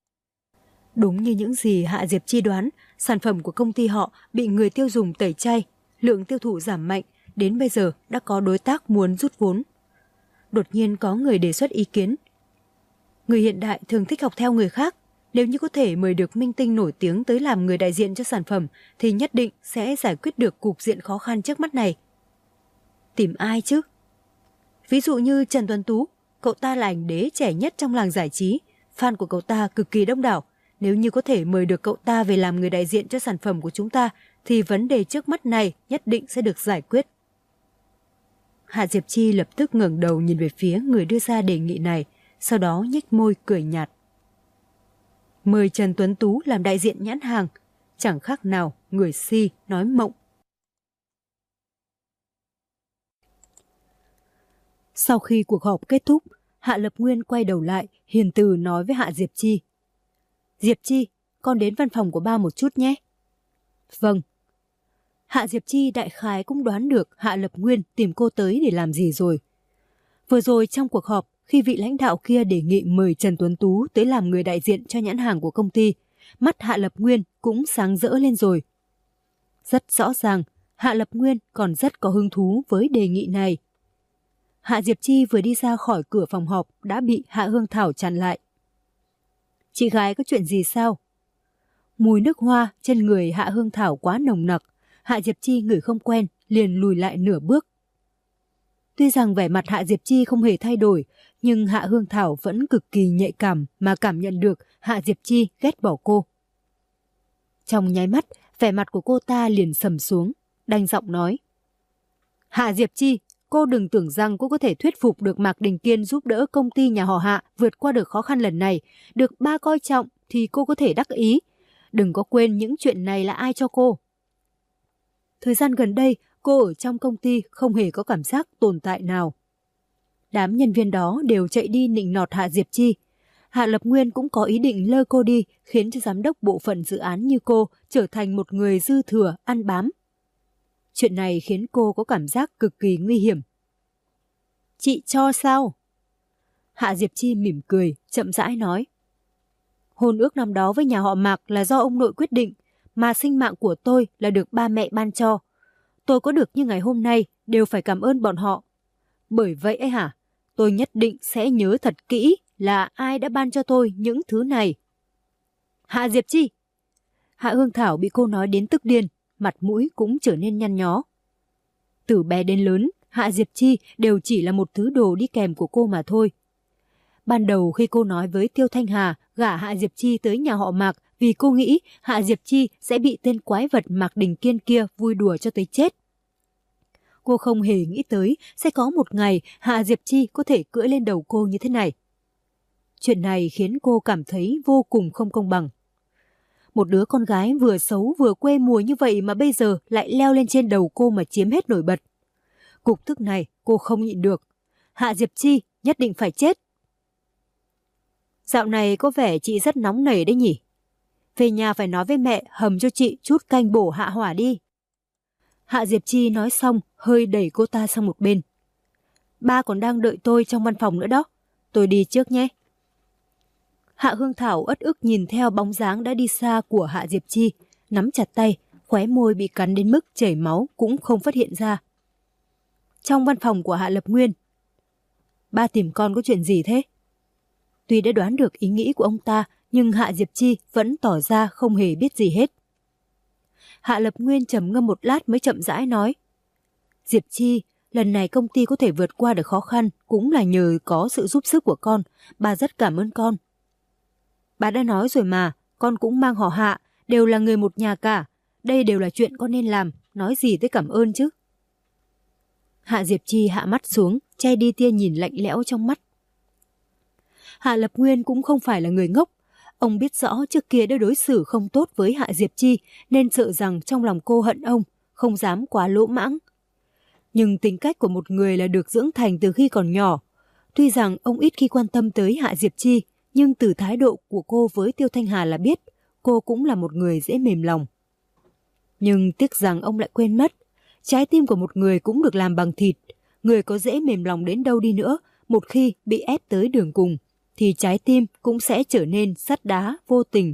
Đúng như những gì Hạ Diệp Chi đoán, sản phẩm của công ty họ bị người tiêu dùng tẩy chay, lượng tiêu thụ giảm mạnh, đến bây giờ đã có đối tác muốn rút vốn. Đột nhiên có người đề xuất ý kiến. Người hiện đại thường thích học theo người khác, nếu như có thể mời được minh tinh nổi tiếng tới làm người đại diện cho sản phẩm thì nhất định sẽ giải quyết được cục diện khó khăn trước mắt này. Tìm ai chứ? Ví dụ như Trần Tuấn Tú, cậu ta là ảnh đế trẻ nhất trong làng giải trí, fan của cậu ta cực kỳ đông đảo. Nếu như có thể mời được cậu ta về làm người đại diện cho sản phẩm của chúng ta thì vấn đề trước mắt này nhất định sẽ được giải quyết. Hạ Diệp Chi lập tức ngẩng đầu nhìn về phía người đưa ra đề nghị này, sau đó nhếch môi cười nhạt. Mời Trần Tuấn Tú làm đại diện nhãn hàng, chẳng khác nào người si nói mộng. Sau khi cuộc họp kết thúc, Hạ Lập Nguyên quay đầu lại, hiền từ nói với Hạ Diệp Chi. Diệp Chi, con đến văn phòng của ba một chút nhé. Vâng. Hạ Diệp Chi đại khái cũng đoán được Hạ Lập Nguyên tìm cô tới để làm gì rồi. Vừa rồi trong cuộc họp, khi vị lãnh đạo kia đề nghị mời Trần Tuấn Tú tới làm người đại diện cho nhãn hàng của công ty, mắt Hạ Lập Nguyên cũng sáng rỡ lên rồi. Rất rõ ràng, Hạ Lập Nguyên còn rất có hứng thú với đề nghị này. Hạ Diệp Chi vừa đi ra khỏi cửa phòng họp đã bị Hạ Hương Thảo chặn lại. Chị gái có chuyện gì sao? Mùi nước hoa trên người Hạ Hương Thảo quá nồng nặc, Hạ Diệp Chi ngửi không quen, liền lùi lại nửa bước. Tuy rằng vẻ mặt Hạ Diệp Chi không hề thay đổi, nhưng Hạ Hương Thảo vẫn cực kỳ nhạy cảm mà cảm nhận được Hạ Diệp Chi ghét bỏ cô. Trong nháy mắt, vẻ mặt của cô ta liền sầm xuống, đanh giọng nói. Hạ Diệp Chi, cô đừng tưởng rằng cô có thể thuyết phục được Mạc Đình Kiên giúp đỡ công ty nhà họ Hạ vượt qua được khó khăn lần này, được ba coi trọng thì cô có thể đắc ý. Đừng có quên những chuyện này là ai cho cô. Thời gian gần đây, cô ở trong công ty không hề có cảm giác tồn tại nào. Đám nhân viên đó đều chạy đi nịnh nọt Hạ Diệp Chi. Hạ Lập Nguyên cũng có ý định lơ cô đi, khiến cho giám đốc bộ phận dự án như cô trở thành một người dư thừa, ăn bám. Chuyện này khiến cô có cảm giác cực kỳ nguy hiểm. Chị cho sao? Hạ Diệp Chi mỉm cười, chậm rãi nói. Hôn ước năm đó với nhà họ Mạc là do ông nội quyết định, mà sinh mạng của tôi là được ba mẹ ban cho. Tôi có được như ngày hôm nay đều phải cảm ơn bọn họ. Bởi vậy ấy hả, tôi nhất định sẽ nhớ thật kỹ là ai đã ban cho tôi những thứ này. Hạ Diệp Chi! Hạ Hương Thảo bị cô nói đến tức điên, mặt mũi cũng trở nên nhăn nhó. Từ bé đến lớn, Hạ Diệp Chi đều chỉ là một thứ đồ đi kèm của cô mà thôi. Ban đầu khi cô nói với Tiêu Thanh Hà gả Hạ Diệp Chi tới nhà họ Mạc vì cô nghĩ Hạ Diệp Chi sẽ bị tên quái vật Mạc Đình Kiên kia vui đùa cho tới chết. Cô không hề nghĩ tới sẽ có một ngày Hạ Diệp Chi có thể cưỡi lên đầu cô như thế này. Chuyện này khiến cô cảm thấy vô cùng không công bằng. Một đứa con gái vừa xấu vừa quê mùa như vậy mà bây giờ lại leo lên trên đầu cô mà chiếm hết nổi bật. Cục tức này cô không nhịn được. Hạ Diệp Chi nhất định phải chết. Dạo này có vẻ chị rất nóng nảy đấy nhỉ. Về nhà phải nói với mẹ hầm cho chị chút canh bổ hạ hỏa đi. Hạ Diệp Chi nói xong hơi đẩy cô ta sang một bên. Ba còn đang đợi tôi trong văn phòng nữa đó. Tôi đi trước nhé. Hạ Hương Thảo uất ức nhìn theo bóng dáng đã đi xa của Hạ Diệp Chi, nắm chặt tay, khóe môi bị cắn đến mức chảy máu cũng không phát hiện ra. Trong văn phòng của Hạ Lập Nguyên. Ba tìm con có chuyện gì thế? Tuy đã đoán được ý nghĩ của ông ta, nhưng Hạ Diệp Chi vẫn tỏ ra không hề biết gì hết. Hạ Lập Nguyên trầm ngâm một lát mới chậm rãi nói. Diệp Chi, lần này công ty có thể vượt qua được khó khăn cũng là nhờ có sự giúp sức của con. Bà rất cảm ơn con. Bà đã nói rồi mà, con cũng mang họ Hạ, đều là người một nhà cả. Đây đều là chuyện con nên làm, nói gì tới cảm ơn chứ. Hạ Diệp Chi hạ mắt xuống, che đi tia nhìn lạnh lẽo trong mắt. Hạ Lập Nguyên cũng không phải là người ngốc. Ông biết rõ trước kia đã đối xử không tốt với Hạ Diệp Chi nên sợ rằng trong lòng cô hận ông, không dám quá lỗ mãng. Nhưng tính cách của một người là được dưỡng thành từ khi còn nhỏ. Tuy rằng ông ít khi quan tâm tới Hạ Diệp Chi, nhưng từ thái độ của cô với Tiêu Thanh Hà là biết cô cũng là một người dễ mềm lòng. Nhưng tiếc rằng ông lại quên mất, trái tim của một người cũng được làm bằng thịt. Người có dễ mềm lòng đến đâu đi nữa, một khi bị ép tới đường cùng, thì trái tim cũng sẽ trở nên sắt đá vô tình.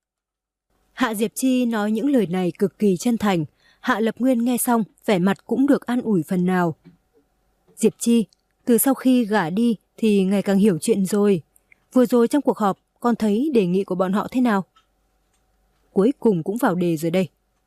Hạ Diệp Chi nói những lời này cực kỳ chân thành. Hạ Lập Nguyên nghe xong, vẻ mặt cũng được an ủi phần nào. Diệp Chi, từ sau khi gả đi thì ngày càng hiểu chuyện rồi. Vừa rồi trong cuộc họp, con thấy đề nghị của bọn họ thế nào? Cuối cùng cũng vào đề rồi đây.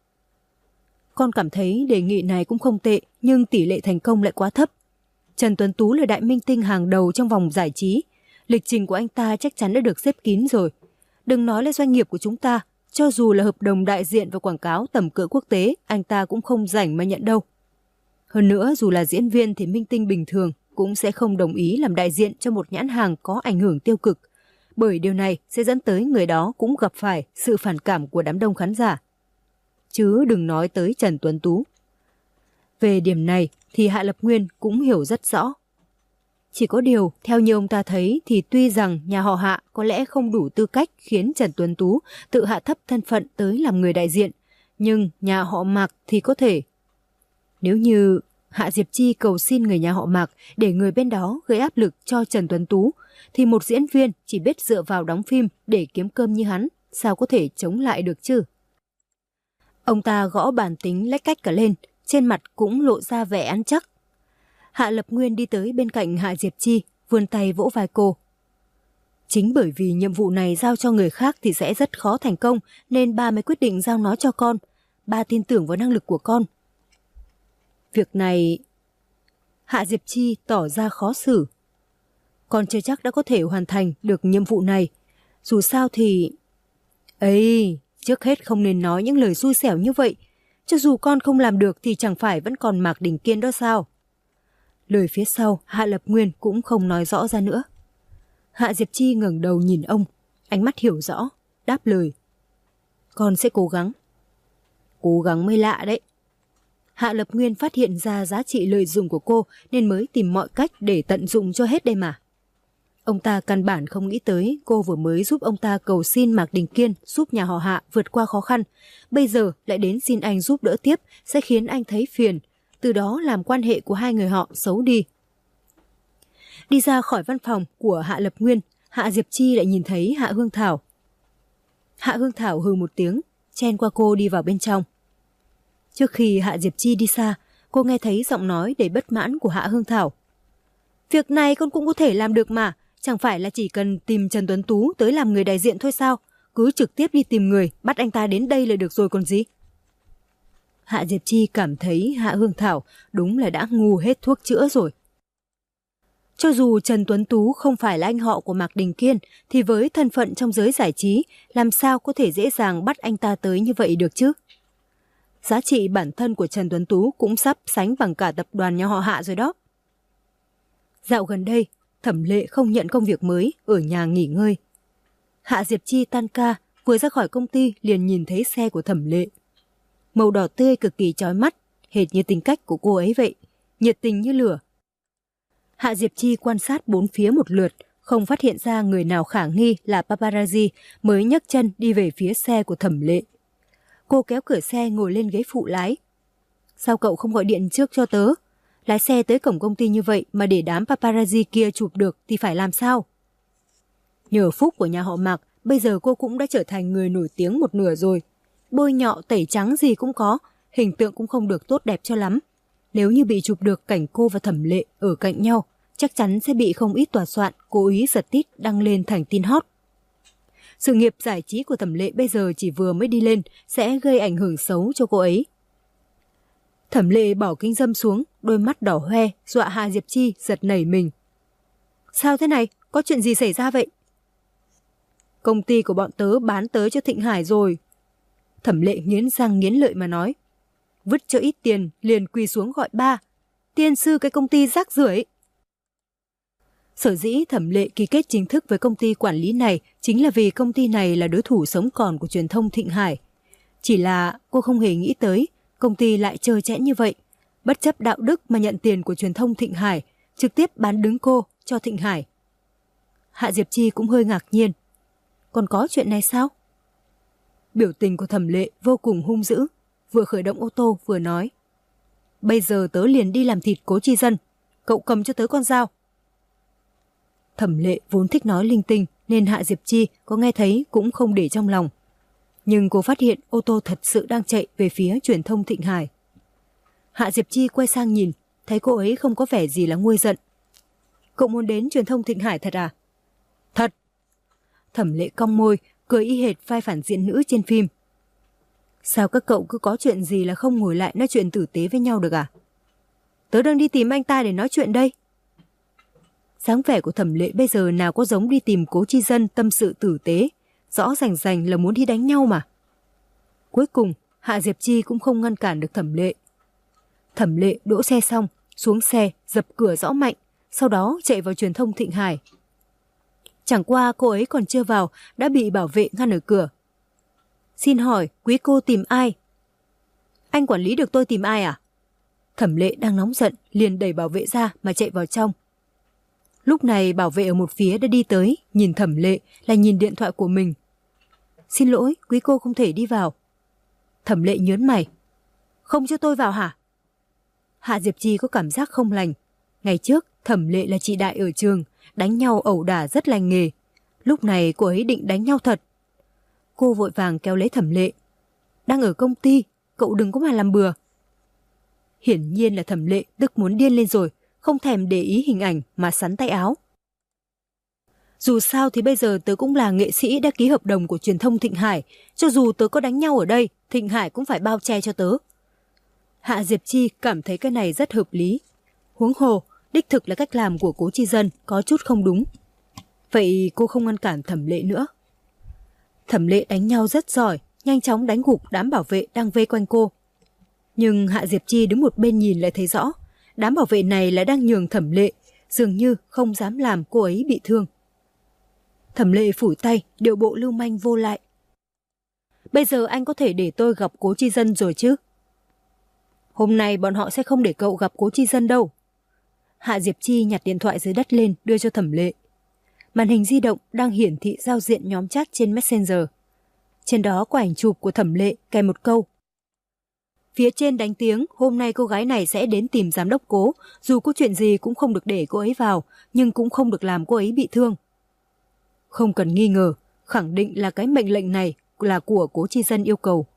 Con cảm thấy đề nghị này cũng không tệ, nhưng tỷ lệ thành công lại quá thấp. Trần Tuấn Tú là đại minh tinh hàng đầu trong vòng giải trí. Lịch trình của anh ta chắc chắn đã được xếp kín rồi. Đừng nói là doanh nghiệp của chúng ta, cho dù là hợp đồng đại diện và quảng cáo tầm cỡ quốc tế, anh ta cũng không rảnh mà nhận đâu. Hơn nữa, dù là diễn viên thì minh tinh bình thường cũng sẽ không đồng ý làm đại diện cho một nhãn hàng có ảnh hưởng tiêu cực, bởi điều này sẽ dẫn tới người đó cũng gặp phải sự phản cảm của đám đông khán giả. Chứ đừng nói tới Trần Tuấn Tú. Về điểm này thì Hạ Lập Nguyên cũng hiểu rất rõ. Chỉ có điều, theo như ông ta thấy thì tuy rằng nhà họ Hạ có lẽ không đủ tư cách khiến Trần Tuấn Tú tự hạ thấp thân phận tới làm người đại diện, nhưng nhà họ Mạc thì có thể. Nếu như Hạ Diệp Chi cầu xin người nhà họ Mạc để người bên đó gây áp lực cho Trần Tuấn Tú, thì một diễn viên chỉ biết dựa vào đóng phim để kiếm cơm như hắn, sao có thể chống lại được chứ? Ông ta gõ bàn tính lách cách cả lên, trên mặt cũng lộ ra vẻ ăn chắc. Hạ Lập Nguyên đi tới bên cạnh Hạ Diệp Chi, vươn tay vỗ vai cô. Chính bởi vì nhiệm vụ này giao cho người khác thì sẽ rất khó thành công, nên ba mới quyết định giao nó cho con. Ba tin tưởng vào năng lực của con. Việc này... Hạ Diệp Chi tỏ ra khó xử. Con chưa chắc đã có thể hoàn thành được nhiệm vụ này. Dù sao thì... Ây, trước hết không nên nói những lời xui xẻo như vậy. Cho dù con không làm được thì chẳng phải vẫn còn Mạc Đình Kiên đó sao? Lời phía sau Hạ Lập Nguyên cũng không nói rõ ra nữa. Hạ Diệp Chi ngẩng đầu nhìn ông, ánh mắt hiểu rõ, đáp lời. Con sẽ cố gắng. Cố gắng mới lạ đấy. Hạ Lập Nguyên phát hiện ra giá trị lợi dụng của cô nên mới tìm mọi cách để tận dụng cho hết đây mà. Ông ta căn bản không nghĩ tới cô vừa mới giúp ông ta cầu xin Mạc Đình Kiên giúp nhà họ Hạ vượt qua khó khăn. Bây giờ lại đến xin anh giúp đỡ tiếp sẽ khiến anh thấy phiền, từ đó làm quan hệ của hai người họ xấu đi. Đi ra khỏi văn phòng của Hạ Lập Nguyên, Hạ Diệp Chi lại nhìn thấy Hạ Hương Thảo. Hạ Hương Thảo hừ một tiếng, chen qua cô đi vào bên trong. Trước khi Hạ Diệp Chi đi xa, cô nghe thấy giọng nói đầy bất mãn của Hạ Hương Thảo. Việc này con cũng có thể làm được mà, chẳng phải là chỉ cần tìm Trần Tuấn Tú tới làm người đại diện thôi sao? cứ trực tiếp đi tìm người, bắt anh ta đến đây là được rồi còn gì. Hạ Diệp Chi cảm thấy Hạ Hương Thảo đúng là đã ngu hết thuốc chữa rồi. Cho dù Trần Tuấn Tú không phải là anh họ của Mạc Đình Kiên, thì với thân phận trong giới giải trí, làm sao có thể dễ dàng bắt anh ta tới như vậy được chứ? Giá trị bản thân của Trần Tuấn Tú cũng sắp sánh bằng cả tập đoàn nhà họ Hạ rồi đó. Dạo gần đây, Thẩm Lệ không nhận công việc mới, ở nhà nghỉ ngơi. Hạ Diệp Chi tan ca, vừa ra khỏi công ty liền nhìn thấy xe của Thẩm Lệ. Màu đỏ tươi cực kỳ chói mắt, hệt như tính cách của cô ấy vậy, nhiệt tình như lửa. Hạ Diệp Chi quan sát bốn phía một lượt, không phát hiện ra người nào khả nghi là paparazzi, mới nhấc chân đi về phía xe của Thẩm Lệ. Cô kéo cửa xe ngồi lên ghế phụ lái. Sao cậu không gọi điện trước cho tớ? Lái xe tới cổng công ty như vậy mà để đám paparazzi kia chụp được thì phải làm sao? Nhờ phúc của nhà họ Mạc, bây giờ cô cũng đã trở thành người nổi tiếng một nửa rồi. Bôi nhọ tẩy trắng gì cũng có, hình tượng cũng không được tốt đẹp cho lắm. Nếu như bị chụp được cảnh cô và Thẩm Lệ ở cạnh nhau, chắc chắn sẽ bị không ít tòa soạn cố ý giật tít đăng lên thành tin hot. Sự nghiệp giải trí của Thẩm Lệ bây giờ chỉ vừa mới đi lên, sẽ gây ảnh hưởng xấu cho cô ấy. Thẩm Lệ bỏ kính râm xuống, đôi mắt đỏ hoe, dọa Hạ Diệp Chi giật nảy mình. Sao thế này? Có chuyện gì xảy ra vậy? Công ty của bọn tớ bán tới cho Thịnh Hải rồi. Thẩm Lệ nghiến răng nghiến lợi mà nói. Vứt cho ít tiền, liền quỳ xuống gọi ba. Tiên sư cái công ty rác rưởi. Sở dĩ Thẩm Lệ ký kết chính thức với công ty quản lý này chính là vì công ty này là đối thủ sống còn của truyền thông Thịnh Hải. Chỉ là cô không hề nghĩ tới công ty lại trơ trẽn như vậy, bất chấp đạo đức mà nhận tiền của truyền thông Thịnh Hải, trực tiếp bán đứng cô cho Thịnh Hải. Hạ Diệp Chi cũng hơi ngạc nhiên. Còn có chuyện này sao? Biểu tình của Thẩm Lệ vô cùng hung dữ, vừa khởi động ô tô vừa nói. Bây giờ tớ liền đi làm thịt Cố Chi Dân, cậu cầm cho tớ con dao. Thẩm Lệ vốn thích nói linh tinh nên Hạ Diệp Chi có nghe thấy cũng không để trong lòng. Nhưng cô phát hiện ô tô thật sự đang chạy về phía truyền thông Thịnh Hải. Hạ Diệp Chi quay sang nhìn, thấy cô ấy không có vẻ gì là nguôi giận. Cậu muốn đến truyền thông Thịnh Hải thật à? Thật. Thẩm Lệ cong môi, cười y hệt vai phản diện nữ trên phim. Sao các cậu cứ có chuyện gì là không ngồi lại nói chuyện tử tế với nhau được à? Tớ đang đi tìm anh ta để nói chuyện đây. Dáng vẻ của Thẩm Lệ bây giờ nào có giống đi tìm Cố Chi Dân tâm sự tử tế, rõ rành rành là muốn đi đánh nhau mà. Cuối cùng, Hạ Diệp Chi cũng không ngăn cản được Thẩm Lệ. Thẩm Lệ đỗ xe xong, xuống xe, dập cửa rõ mạnh, sau đó chạy vào truyền thông Thịnh Hải. Chẳng qua cô ấy còn chưa vào, đã bị bảo vệ ngăn ở cửa. Xin hỏi, quý cô tìm ai? Anh quản lý được tôi tìm ai à? Thẩm Lệ đang nóng giận, liền đẩy bảo vệ ra mà chạy vào trong. Lúc này bảo vệ ở một phía đã đi tới, nhìn Thẩm Lệ là nhìn điện thoại của mình. Xin lỗi, quý cô không thể đi vào. Thẩm Lệ nhớn mày. Không cho tôi vào hả? Hạ Diệp Chi có cảm giác không lành. Ngày trước, Thẩm Lệ là chị đại ở trường, đánh nhau ẩu đả rất lành nghề. Lúc này cô ấy định đánh nhau thật. Cô vội vàng kéo lấy Thẩm Lệ. Đang ở công ty, cậu đừng có mà làm bừa. Hiển nhiên là Thẩm Lệ tức muốn điên lên rồi, không thèm để ý hình ảnh mà sắn tay áo. Dù sao thì bây giờ tớ cũng là nghệ sĩ đã ký hợp đồng của truyền thông Thịnh Hải, cho dù tớ có đánh nhau ở đây, Thịnh Hải cũng phải bao che cho tớ. Hạ Diệp Chi cảm thấy cái này rất hợp lý. Huống hồ, đích thực là cách làm của Cố Chi Dân có chút không đúng. Vậy cô không ngăn cản Thẩm Lệ nữa. Thẩm Lệ đánh nhau rất giỏi, nhanh chóng đánh gục đám bảo vệ đang vây quanh cô. Nhưng Hạ Diệp Chi đứng một bên nhìn lại thấy rõ, đám bảo vệ này là đang nhường Thẩm Lệ, dường như không dám làm cô ấy bị thương. Thẩm Lệ phủi tay, điệu bộ lưu manh vô lại. Bây giờ anh có thể để tôi gặp Cố Chi Dân rồi chứ? Hôm nay bọn họ sẽ không để cậu gặp Cố Chi Dân đâu. Hạ Diệp Chi nhặt điện thoại dưới đất lên đưa cho Thẩm Lệ. Màn hình di động đang hiển thị giao diện nhóm chat trên Messenger. Trên đó có ảnh chụp của Thẩm Lệ kèm một câu. Phía trên đánh tiếng hôm nay cô gái này sẽ đến tìm giám đốc Cố, dù có chuyện gì cũng không được để cô ấy vào, nhưng cũng không được làm cô ấy bị thương. Không cần nghi ngờ, khẳng định là cái mệnh lệnh này là của Cố Chi Dân yêu cầu.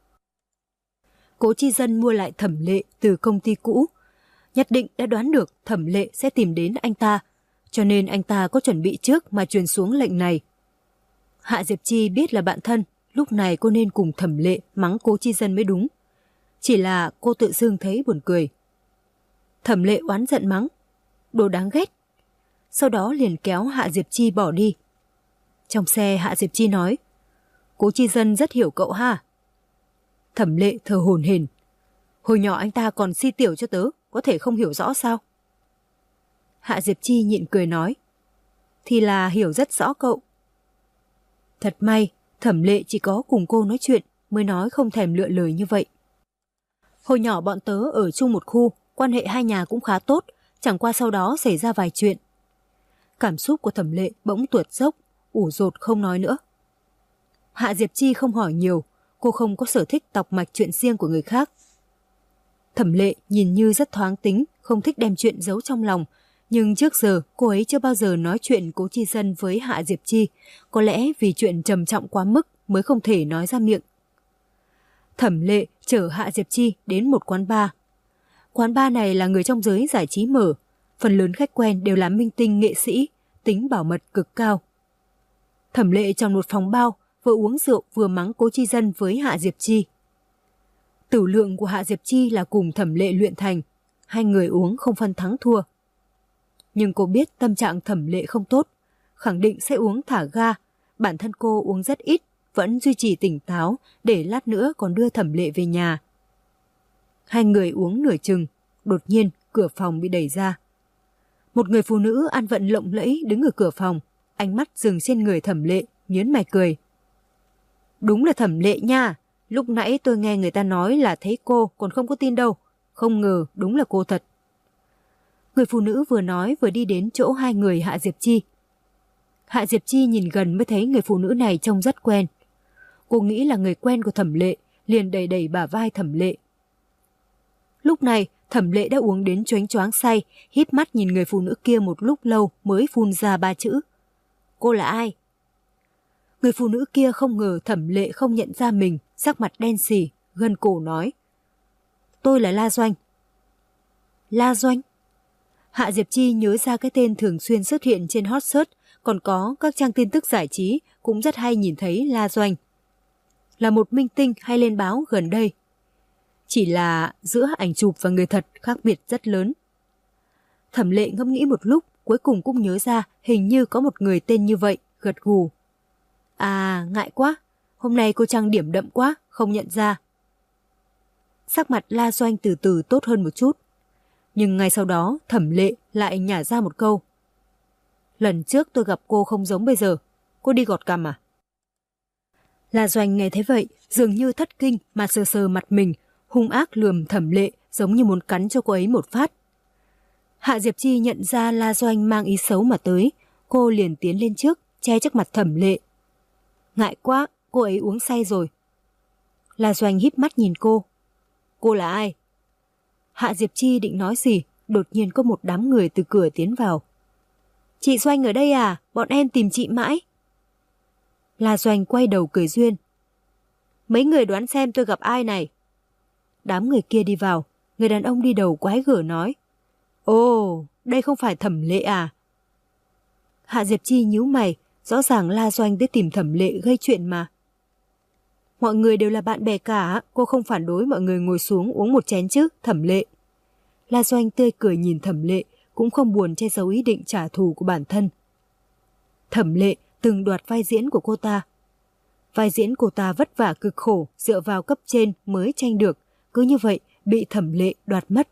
Cố Chi Dân mua lại Thẩm Lệ từ công ty cũ, nhất định đã đoán được Thẩm Lệ sẽ tìm đến anh ta, cho nên anh ta có chuẩn bị trước mà truyền xuống lệnh này. Hạ Diệp Chi biết là bạn thân, lúc này cô nên cùng Thẩm Lệ mắng Cố Chi Dân mới đúng. Chỉ là cô tự dưng thấy buồn cười. Thẩm Lệ oán giận mắng, đồ đáng ghét. Sau đó liền kéo Hạ Diệp Chi bỏ đi. Trong xe Hạ Diệp Chi nói, Cố Chi Dân rất hiểu cậu ha. Thẩm Lệ thở hổn hển, hồi nhỏ anh ta còn si tiểu cho tớ, có thể không hiểu rõ sao? Hạ Diệp Chi nhịn cười nói, thì là hiểu rất rõ cậu. Thật may, Thẩm Lệ chỉ có cùng cô nói chuyện mới nói không thèm lựa lời như vậy. Hồi nhỏ bọn tớ ở chung một khu, quan hệ hai nhà cũng khá tốt, chẳng qua sau đó xảy ra vài chuyện. Cảm xúc của Thẩm Lệ bỗng tuột dốc, ủ dột không nói nữa. Hạ Diệp Chi không hỏi nhiều, cô không có sở thích tọc mạch chuyện riêng của người khác. Thẩm Lệ nhìn như rất thoáng tính, không thích đem chuyện giấu trong lòng, nhưng trước giờ cô ấy chưa bao giờ nói chuyện Cố Chi Dân với Hạ Diệp Chi, có lẽ vì chuyện trầm trọng quá mức mới không thể nói ra miệng. Thẩm Lệ chở Hạ Diệp Chi đến một quán bar. Quán bar này là người trong giới giải trí mở, phần lớn khách quen đều là minh tinh nghệ sĩ, tính bảo mật cực cao. Thẩm Lệ trong một phòng bao, vừa uống rượu vừa mắng Cố Chi Dân với Hạ Diệp Chi. Tử lượng của Hạ Diệp Chi là cùng Thẩm Lệ luyện thành, hai người uống không phân thắng thua. Nhưng cô biết tâm trạng Thẩm Lệ không tốt, khẳng định sẽ uống thả ga, bản thân cô uống rất ít, vẫn duy trì tỉnh táo để lát nữa còn đưa Thẩm Lệ về nhà. Hai người uống nửa chừng, đột nhiên cửa phòng bị đẩy ra. Một người phụ nữ ăn vận lộng lẫy đứng ở cửa phòng, ánh mắt dừng trên người Thẩm Lệ, nhớn mày cười. Đúng là Thẩm Lệ nha, lúc nãy tôi nghe người ta nói là thấy cô còn không có tin đâu, không ngờ đúng là cô thật. Người phụ nữ vừa nói vừa đi đến chỗ hai người Hạ Diệp Chi. Hạ Diệp Chi nhìn gần mới thấy người phụ nữ này trông rất quen. Cô nghĩ là người quen của Thẩm Lệ, liền đẩy đẩy bả vai Thẩm Lệ. Lúc này, Thẩm Lệ đã uống đến choáng choáng say, híp mắt nhìn người phụ nữ kia một lúc lâu mới phun ra ba chữ. Cô là ai? Người phụ nữ kia không ngờ Thẩm Lệ không nhận ra mình, sắc mặt đen xì, gân cổ nói. Tôi là La Doanh. La Doanh? Hạ Diệp Chi nhớ ra cái tên thường xuyên xuất hiện trên hot search, còn có các trang tin tức giải trí cũng rất hay nhìn thấy La Doanh. Là một minh tinh hay lên báo gần đây. Chỉ là giữa ảnh chụp và người thật khác biệt rất lớn. Thẩm Lệ ngẫm nghĩ một lúc, cuối cùng cũng nhớ ra hình như có một người tên như vậy, gật gù. À, ngại quá, hôm nay cô trang điểm đậm quá, không nhận ra. Sắc mặt La Doanh từ từ tốt hơn một chút. Nhưng ngay sau đó Thẩm Lệ lại nhả ra một câu. Lần trước tôi gặp cô không giống bây giờ, cô đi gọt cằm à? La Doanh nghe thấy vậy, dường như thất kinh mà sờ sờ mặt mình, hung ác lườm Thẩm Lệ giống như muốn cắn cho cô ấy một phát. Hạ Diệp Chi nhận ra La Doanh mang ý xấu mà tới, cô liền tiến lên trước, che trước mặt Thẩm Lệ. Ngại quá, cô ấy uống say rồi. La Doanh híp mắt nhìn cô. Cô là ai? Hạ Diệp Chi định nói gì, đột nhiên có một đám người từ cửa tiến vào. Chị Doanh ở đây à? Bọn em tìm chị mãi. La Doanh quay đầu cười duyên. Mấy người đoán xem tôi gặp ai này? Đám người kia đi vào, người đàn ông đi đầu quái gở nói. Ồ, đây không phải Thẩm Lệ à? Hạ Diệp Chi nhíu mày, rõ ràng La Doanh tới tìm Thẩm Lệ gây chuyện mà. Mọi người đều là bạn bè cả, cô không phản đối mọi người ngồi xuống uống một chén chứ, Thẩm Lệ. La Doanh tươi cười nhìn Thẩm Lệ, cũng không buồn che giấu ý định trả thù của bản thân. Thẩm Lệ từng đoạt vai diễn của cô ta. Vai diễn cô ta vất vả cực khổ, dựa vào cấp trên mới tranh được, cứ như vậy bị Thẩm Lệ đoạt mất.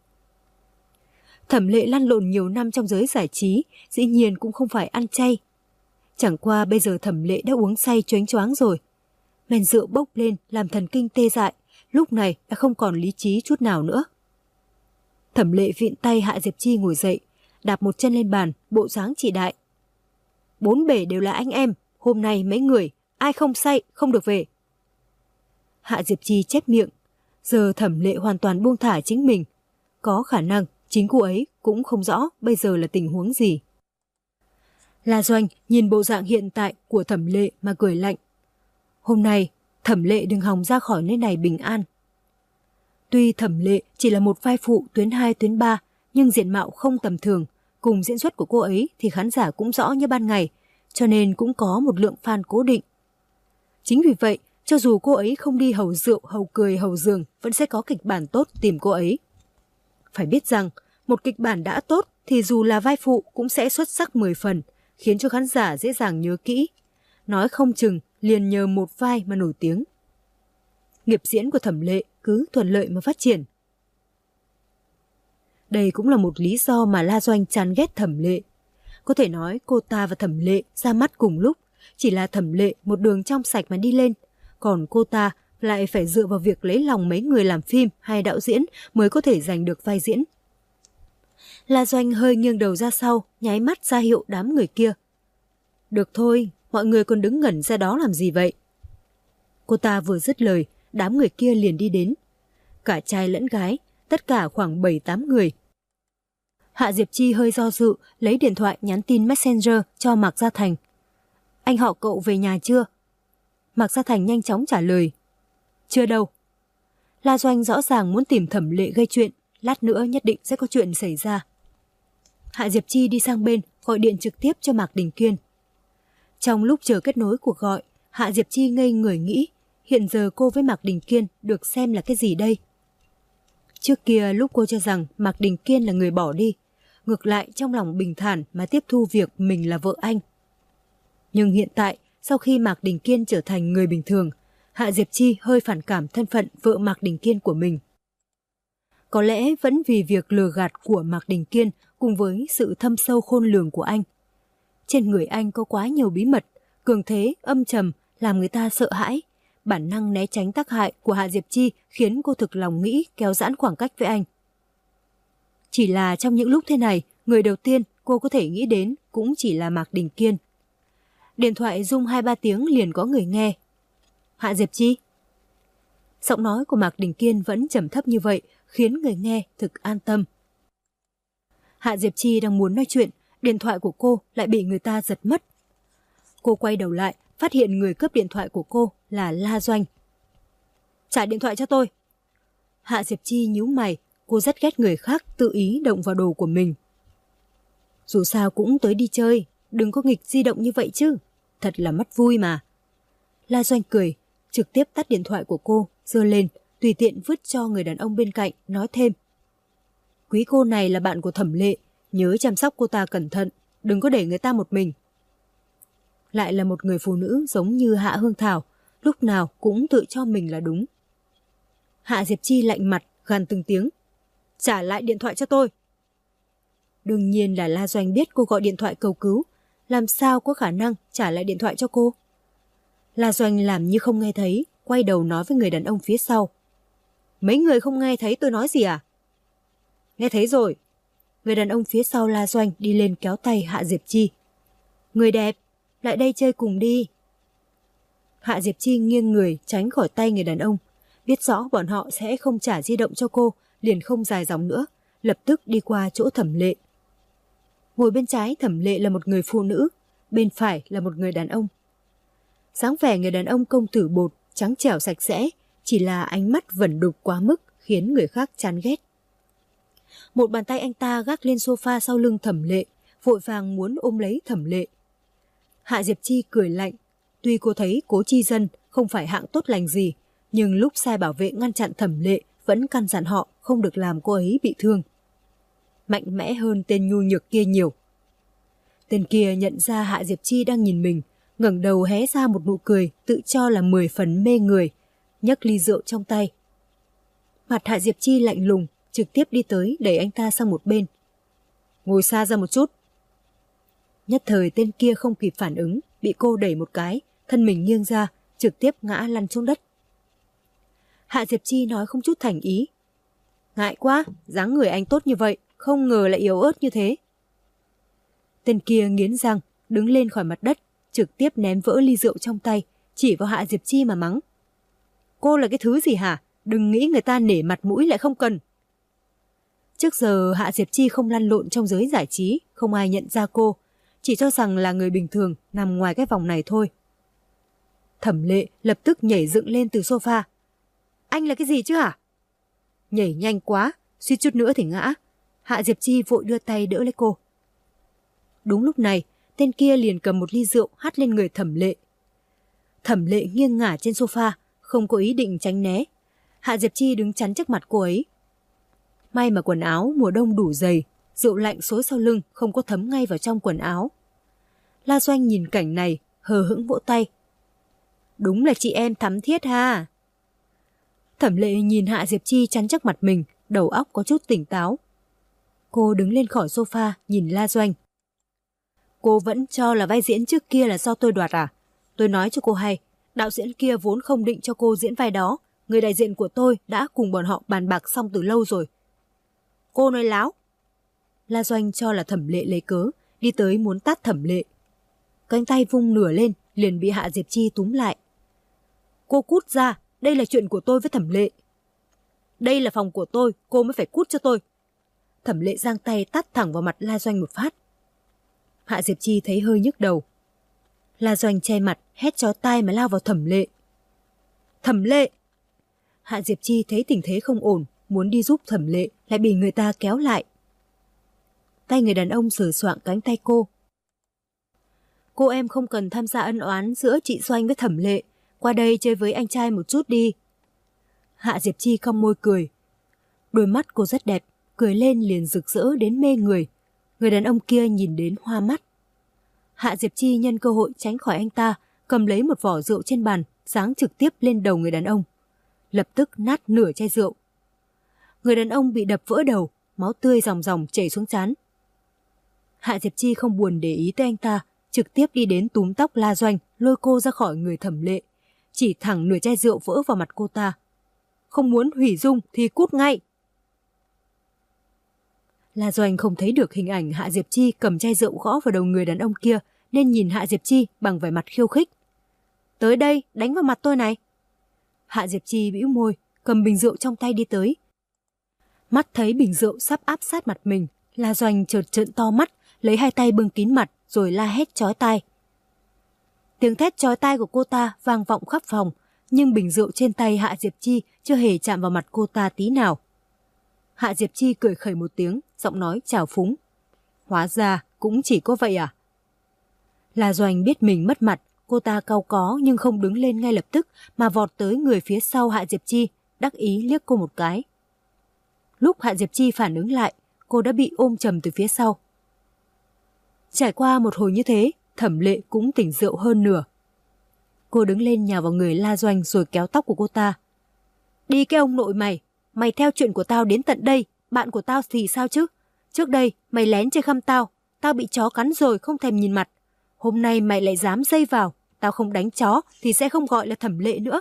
Thẩm Lệ lăn lộn nhiều năm trong giới giải trí, dĩ nhiên cũng không phải ăn chay. Chẳng qua bây giờ Thẩm Lệ đã uống say choáng choáng rồi. Men rượu bốc lên làm thần kinh tê dại, lúc này đã không còn lý trí chút nào nữa. Thẩm Lệ vịn tay Hạ Diệp Chi ngồi dậy, đạp một chân lên bàn, bộ dáng chỉ đại. 4 bể đều là anh em, hôm nay mấy người, ai không say không được về. Hạ Diệp Chi chép miệng, giờ Thẩm Lệ hoàn toàn buông thả chính mình. Có khả năng chính cô ấy cũng không rõ bây giờ là tình huống gì. La Doanh nhìn bộ dạng hiện tại của Thẩm Lệ mà cười lạnh. Hôm nay, Thẩm Lệ đừng hòng ra khỏi nơi này bình an. Tuy Thẩm Lệ chỉ là một vai phụ tuyến 2, tuyến 3, nhưng diện mạo không tầm thường, cùng diễn xuất của cô ấy thì khán giả cũng rõ như ban ngày, cho nên cũng có một lượng fan cố định. Chính vì vậy, cho dù cô ấy không đi hầu rượu, hầu cười, hầu giường, vẫn sẽ có kịch bản tốt tìm cô ấy. Phải biết rằng, một kịch bản đã tốt thì dù là vai phụ cũng sẽ xuất sắc 10 phần, khiến cho khán giả dễ dàng nhớ kỹ. Nói không chừng liền nhờ một vai mà nổi tiếng. Nghiệp diễn của Thẩm Lệ cứ thuận lợi mà phát triển. Đây cũng là một lý do mà La Doanh chán ghét Thẩm Lệ. Có thể nói cô ta và Thẩm Lệ ra mắt cùng lúc, chỉ là Thẩm Lệ một đường trong sạch mà đi lên, còn cô ta lại phải dựa vào việc lấy lòng mấy người làm phim hay đạo diễn mới có thể giành được vai diễn. La Doanh hơi nghiêng đầu ra sau, nháy mắt ra hiệu đám người kia. Được thôi, mọi người còn đứng ngẩn ra đó làm gì vậy? Cô ta vừa dứt lời, đám người kia liền đi đến. Cả trai lẫn gái, tất cả khoảng 7-8 người. Hạ Diệp Chi hơi do dự, lấy điện thoại nhắn tin Messenger cho Mạc Gia Thành. Anh họ cậu về nhà chưa? Mạc Gia Thành nhanh chóng trả lời. Chưa đâu. La Doanh rõ ràng muốn tìm Thẩm Lệ gây chuyện, lát nữa nhất định sẽ có chuyện xảy ra. Hạ Diệp Chi đi sang bên, gọi điện trực tiếp cho Mạc Đình Kiên. Trong lúc chờ kết nối cuộc gọi, Hạ Diệp Chi ngây người nghĩ, hiện giờ cô với Mạc Đình Kiên được xem là cái gì đây? Trước kia lúc cô cho rằng Mạc Đình Kiên là người bỏ đi, ngược lại trong lòng bình thản mà tiếp thu việc mình là vợ anh. Nhưng hiện tại, sau khi Mạc Đình Kiên trở thành người bình thường, Hạ Diệp Chi hơi phản cảm thân phận vợ Mạc Đình Kiên của mình. Có lẽ vẫn vì việc lừa gạt của Mạc Đình Kiên cùng với sự thâm sâu khôn lường của anh. Trên người anh có quá nhiều bí mật, cường thế, âm trầm, làm người ta sợ hãi. Bản năng né tránh tác hại của Hạ Diệp Chi khiến cô thực lòng nghĩ kéo giãn khoảng cách với anh. Chỉ là trong những lúc thế này, người đầu tiên cô có thể nghĩ đến cũng chỉ là Mạc Đình Kiên. Điện thoại rung 2-3 tiếng liền có người nghe. Hạ Diệp Chi. Giọng nói của Mạc Đình Kiên vẫn trầm thấp như vậy, khiến người nghe thực an tâm. Hạ Diệp Chi đang muốn nói chuyện, điện thoại của cô lại bị người ta giật mất. Cô quay đầu lại, phát hiện người cướp điện thoại của cô là La Doanh. Trả điện thoại cho tôi. Hạ Diệp Chi nhíu mày, cô rất ghét người khác tự ý động vào đồ của mình. Dù sao cũng tới đi chơi, đừng có nghịch di động như vậy chứ, thật là mất vui mà. La Doanh cười, trực tiếp tắt điện thoại của cô, giơ lên, tùy tiện vứt cho người đàn ông bên cạnh, nói thêm. Quý cô này là bạn của Thẩm Lệ, nhớ chăm sóc cô ta cẩn thận, đừng có để người ta một mình. Lại là một người phụ nữ giống như Hạ Hương Thảo, lúc nào cũng tự cho mình là đúng. Hạ Diệp Chi lạnh mặt, gằn từng tiếng. Trả lại điện thoại cho tôi. Đương nhiên là La Doanh biết cô gọi điện thoại cầu cứu, làm sao có khả năng trả lại điện thoại cho cô. La Doanh làm như không nghe thấy, quay đầu nói với người đàn ông phía sau. Mấy người không nghe thấy tôi nói gì à? Nghe thấy rồi. Người đàn ông phía sau La Doanh đi lên kéo tay Hạ Diệp Chi. Người đẹp, lại đây chơi cùng đi. Hạ Diệp Chi nghiêng người tránh khỏi tay người đàn ông, biết rõ bọn họ sẽ không trả di động cho cô, liền không dài dòng nữa, lập tức đi qua chỗ Thẩm Lệ. Ngồi bên trái Thẩm Lệ là một người phụ nữ, bên phải là một người đàn ông. Dáng vẻ người đàn ông công tử bột, trắng trẻo sạch sẽ, chỉ là ánh mắt vẩn đục quá mức khiến người khác chán ghét. Một bàn tay anh ta gác lên sofa sau lưng Thẩm Lệ, vội vàng muốn ôm lấy Thẩm Lệ. Hạ Diệp Chi cười lạnh, tuy cô thấy Cố Chi Dân không phải hạng tốt lành gì, nhưng lúc sai bảo vệ ngăn chặn Thẩm Lệ vẫn căn dặn họ không được làm cô ấy bị thương. Mạnh mẽ hơn tên nhu nhược kia nhiều. Tên kia nhận ra Hạ Diệp Chi đang nhìn mình, ngẩng đầu hé ra một nụ cười tự cho là 10 phần mê người, nhấc ly rượu trong tay. Mặt Hạ Diệp Chi lạnh lùng, trực tiếp đi tới đẩy anh ta sang một bên. Ngồi xa ra một chút. Nhất thời tên kia không kịp phản ứng, bị cô đẩy một cái, thân mình nghiêng ra, trực tiếp ngã lăn xuống đất. Hạ Diệp Chi nói không chút thành ý. Ngại quá, dáng người anh tốt như vậy, không ngờ lại yếu ớt như thế. Tên kia nghiến răng, đứng lên khỏi mặt đất, trực tiếp ném vỡ ly rượu trong tay, chỉ vào Hạ Diệp Chi mà mắng. Cô là cái thứ gì hả? Đừng nghĩ người ta nể mặt mũi lại không cần. Trước giờ Hạ Diệp Chi không lăn lộn trong giới giải trí, không ai nhận ra cô, chỉ cho rằng là người bình thường nằm ngoài cái vòng này thôi. Thẩm Lệ lập tức nhảy dựng lên từ sofa. Anh là cái gì chứ hả? Nhảy nhanh quá, suýt chút nữa thì ngã. Hạ Diệp Chi vội đưa tay đỡ lấy cô. Đúng lúc này, tên kia liền cầm một ly rượu hắt lên người Thẩm Lệ. Thẩm Lệ nghiêng ngả trên sofa, không có ý định tránh né. Hạ Diệp Chi đứng chắn trước mặt cô ấy. May mà quần áo mùa đông đủ dày, rượu lạnh xối sau lưng không có thấm ngay vào trong quần áo. La Doanh nhìn cảnh này, hờ hững vỗ tay. Đúng là chị em thắm thiết ha. Thẩm Lệ nhìn Hạ Diệp Chi chắn trước mặt mình, đầu óc có chút tỉnh táo. Cô đứng lên khỏi sofa, nhìn La Doanh. Cô vẫn cho là vai diễn trước kia là do tôi đoạt à? Tôi nói cho cô hay, đạo diễn kia vốn không định cho cô diễn vai đó. Người đại diện của tôi đã cùng bọn họ bàn bạc xong từ lâu rồi. Cô nói láo. La Doanh cho là Thẩm Lệ lấy cớ, đi tới muốn tát Thẩm Lệ. Cánh tay vung nửa lên, liền bị Hạ Diệp Chi túm lại. Cô cút ra, đây là chuyện của tôi với Thẩm Lệ. Đây là phòng của tôi, cô mới phải cút cho tôi. Thẩm Lệ giang tay tát thẳng vào mặt La Doanh một phát. Hạ Diệp Chi thấy hơi nhức đầu. La Doanh che mặt, hét chói tai mà lao vào Thẩm Lệ. Thẩm Lệ! Hạ Diệp Chi thấy tình thế không ổn, muốn đi giúp Thẩm Lệ, lại bị người ta kéo lại. Tay người đàn ông sờ soạng cánh tay cô. Cô em không cần tham gia ân oán giữa chị Doanh với Thẩm Lệ, qua đây chơi với anh trai một chút đi. Hạ Diệp Chi cong môi cười. Đôi mắt cô rất đẹp, cười lên liền rực rỡ đến mê người. Người đàn ông kia nhìn đến hoa mắt. Hạ Diệp Chi nhân cơ hội tránh khỏi anh ta, cầm lấy một vỏ rượu trên bàn, giáng trực tiếp lên đầu người đàn ông. Lập tức nát nửa chai rượu. Người đàn ông bị đập vỡ đầu, máu tươi ròng ròng chảy xuống trán. Hạ Diệp Chi không buồn để ý tới anh ta, trực tiếp đi đến túm tóc La Doanh, lôi cô ra khỏi người Thẩm Lệ, chỉ thẳng nửa chai rượu vỡ vào mặt cô ta. Không muốn hủy dung thì cút ngay. La Doanh không thấy được hình ảnh Hạ Diệp Chi cầm chai rượu gõ vào đầu người đàn ông kia, nên nhìn Hạ Diệp Chi bằng vẻ mặt khiêu khích. Tới đây, đánh vào mặt tôi này. Hạ Diệp Chi bĩu môi, cầm bình rượu trong tay đi tới. Mắt thấy bình rượu sắp áp sát mặt mình, La Doanh chợt trợn to mắt, lấy hai tay bưng kín mặt rồi la hét chói tai. Tiếng thét chói tai của cô ta vang vọng khắp phòng, nhưng bình rượu trên tay Hạ Diệp Chi chưa hề chạm vào mặt cô ta tí nào. Hạ Diệp Chi cười khẩy một tiếng, giọng nói trào phúng. Hóa ra cũng chỉ có vậy à? La Doanh biết mình mất mặt, cô ta cau có nhưng không đứng lên ngay lập tức mà vọt tới người phía sau Hạ Diệp Chi, đắc ý liếc cô một cái. Lúc Hạ Diệp Chi phản ứng lại, cô đã bị ôm chầm từ phía sau. Trải qua một hồi như thế, Thẩm Lệ cũng tỉnh rượu hơn nửa. Cô đứng lên nhào vào người La Doanh rồi kéo tóc của cô ta. Đi cái ông nội mày, mày theo chuyện của tao đến tận đây, bạn của tao thì sao chứ? Trước đây mày lén chơi khăm tao, tao bị chó cắn rồi không thèm nhìn mặt. Hôm nay mày lại dám dây vào, tao không đánh chó thì sẽ không gọi là Thẩm Lệ nữa.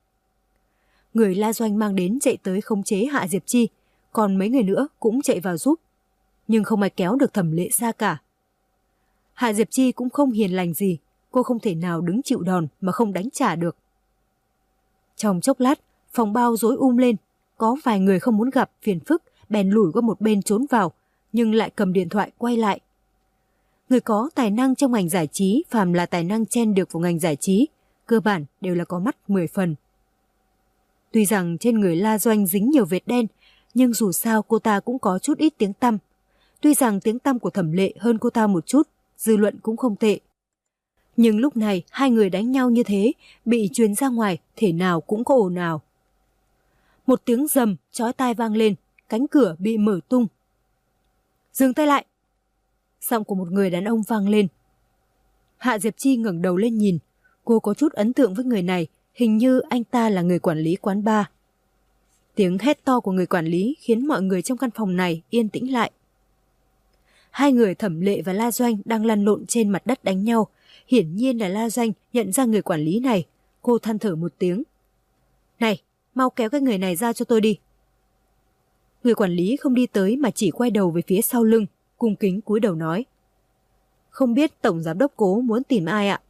Người La Doanh mang đến chạy tới khống chế Hạ Diệp Chi, còn mấy người nữa cũng chạy vào giúp. Nhưng không ai kéo được Thẩm Lệ ra cả. Hạ Diệp Chi cũng không hiền lành gì, cô không thể nào đứng chịu đòn mà không đánh trả được. Trong chốc lát, phòng bao rối lên, có vài người không muốn gặp phiền phức, bèn lủi qua một bên trốn vào, nhưng lại cầm điện thoại quay lại. Người có tài năng trong ngành giải trí, phàm là tài năng chen được vào ngành giải trí, cơ bản đều là có mắt 10 phần. Tuy rằng trên người La Doanh dính nhiều vết đen, nhưng dù sao cô ta cũng có chút ít tiếng tăm. Tuy rằng tiếng tăm của Thẩm Lệ hơn cô ta một chút, dư luận cũng không tệ. Nhưng lúc này hai người đánh nhau như thế, bị truyền ra ngoài, thể nào cũng có ồn ào. Một tiếng rầm chói tai vang lên, cánh cửa bị mở tung. Dừng tay lại! Giọng của một người đàn ông vang lên. Hạ Diệp Chi ngẩng đầu lên nhìn, cô có chút ấn tượng với người này, hình như anh ta là người quản lý quán bar. Tiếng hét to của người quản lý khiến mọi người trong căn phòng này yên tĩnh lại. Hai người Thẩm Lệ và La Doanh đang lăn lộn trên mặt đất đánh nhau. Hiển nhiên là La Doanh nhận ra người quản lý này. Cô than thở một tiếng. Này, mau kéo cái người này ra cho tôi đi. Người quản lý không đi tới mà chỉ quay đầu về phía sau lưng, cung kính cúi đầu nói. Không biết Tổng Giám đốc Cố muốn tìm ai ạ?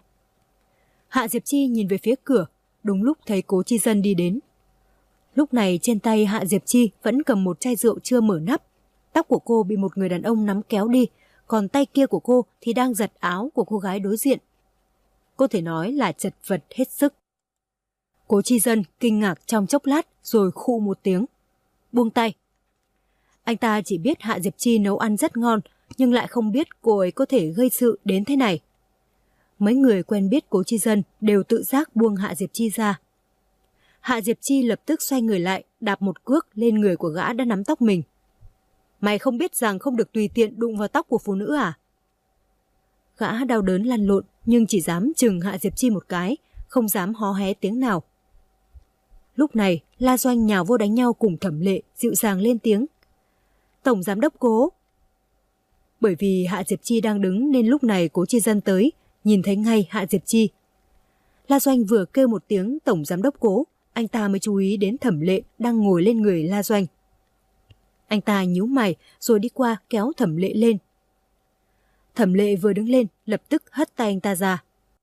Hạ Diệp Chi nhìn về phía cửa, đúng lúc thấy Cố Chi Dân đi đến. Lúc này trên tay Hạ Diệp Chi vẫn cầm một chai rượu chưa mở nắp. Tóc của cô bị một người đàn ông nắm kéo đi, còn tay kia của cô thì đang giật áo của cô gái đối diện. Có thể nói là chật vật hết sức. Cố Chi Dân kinh ngạc trong chốc lát rồi khụ một tiếng. Buông tay. Anh ta chỉ biết Hạ Diệp Chi nấu ăn rất ngon, nhưng lại không biết cô ấy có thể gây sự đến thế này. Mấy người quen biết Cố Chi Dân đều tự giác buông Hạ Diệp Chi ra. Hạ Diệp Chi lập tức xoay người lại, đạp một cước lên người của gã đã nắm tóc mình. Mày không biết rằng không được tùy tiện đụng vào tóc của phụ nữ à? Gã đau đớn lăn lộn nhưng chỉ dám chừng Hạ Diệp Chi một cái, không dám hó hé tiếng nào. Lúc này, La Doanh nhào vô đánh nhau cùng Thẩm Lệ, dịu dàng lên tiếng. Tổng giám đốc Cố. Bởi vì Hạ Diệp Chi đang đứng nên lúc này Cố Chi Dân tới, nhìn thấy ngay Hạ Diệp Chi. La Doanh vừa kêu một tiếng tổng giám đốc Cố, anh ta mới chú ý đến Thẩm Lệ đang ngồi lên người La Doanh. Anh ta nhíu mày rồi đi qua kéo Thẩm Lệ lên. Thẩm Lệ vừa đứng lên, lập tức hất tay anh ta ra.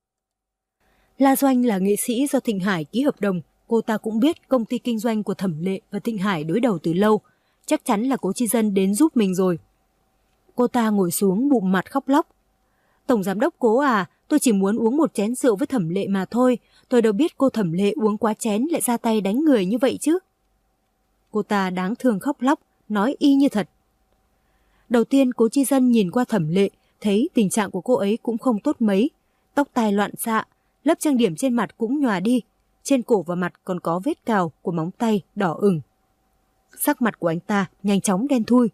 La Doanh là nghệ sĩ do Thịnh Hải ký hợp đồng, cô ta cũng biết công ty kinh doanh của Thẩm Lệ và Thịnh Hải đối đầu từ lâu, chắc chắn là Cố Chi Dân đến giúp mình rồi. Cô ta ngồi xuống bụm mặt khóc lóc. Tổng giám đốc Cố à, tôi chỉ muốn uống một chén rượu với Thẩm Lệ mà thôi, tôi đâu biết cô Thẩm Lệ uống quá chén lại ra tay đánh người như vậy chứ. Cô ta đáng thương khóc lóc, nói y như thật. Đầu tiên Cố Chi Dân nhìn qua Thẩm Lệ, thấy tình trạng của cô ấy cũng không tốt mấy, tóc tai loạn xạ, lớp trang điểm trên mặt cũng nhòa đi, trên cổ và mặt còn có vết cào của móng tay đỏ ửng. Sắc mặt của anh ta nhanh chóng đen thui.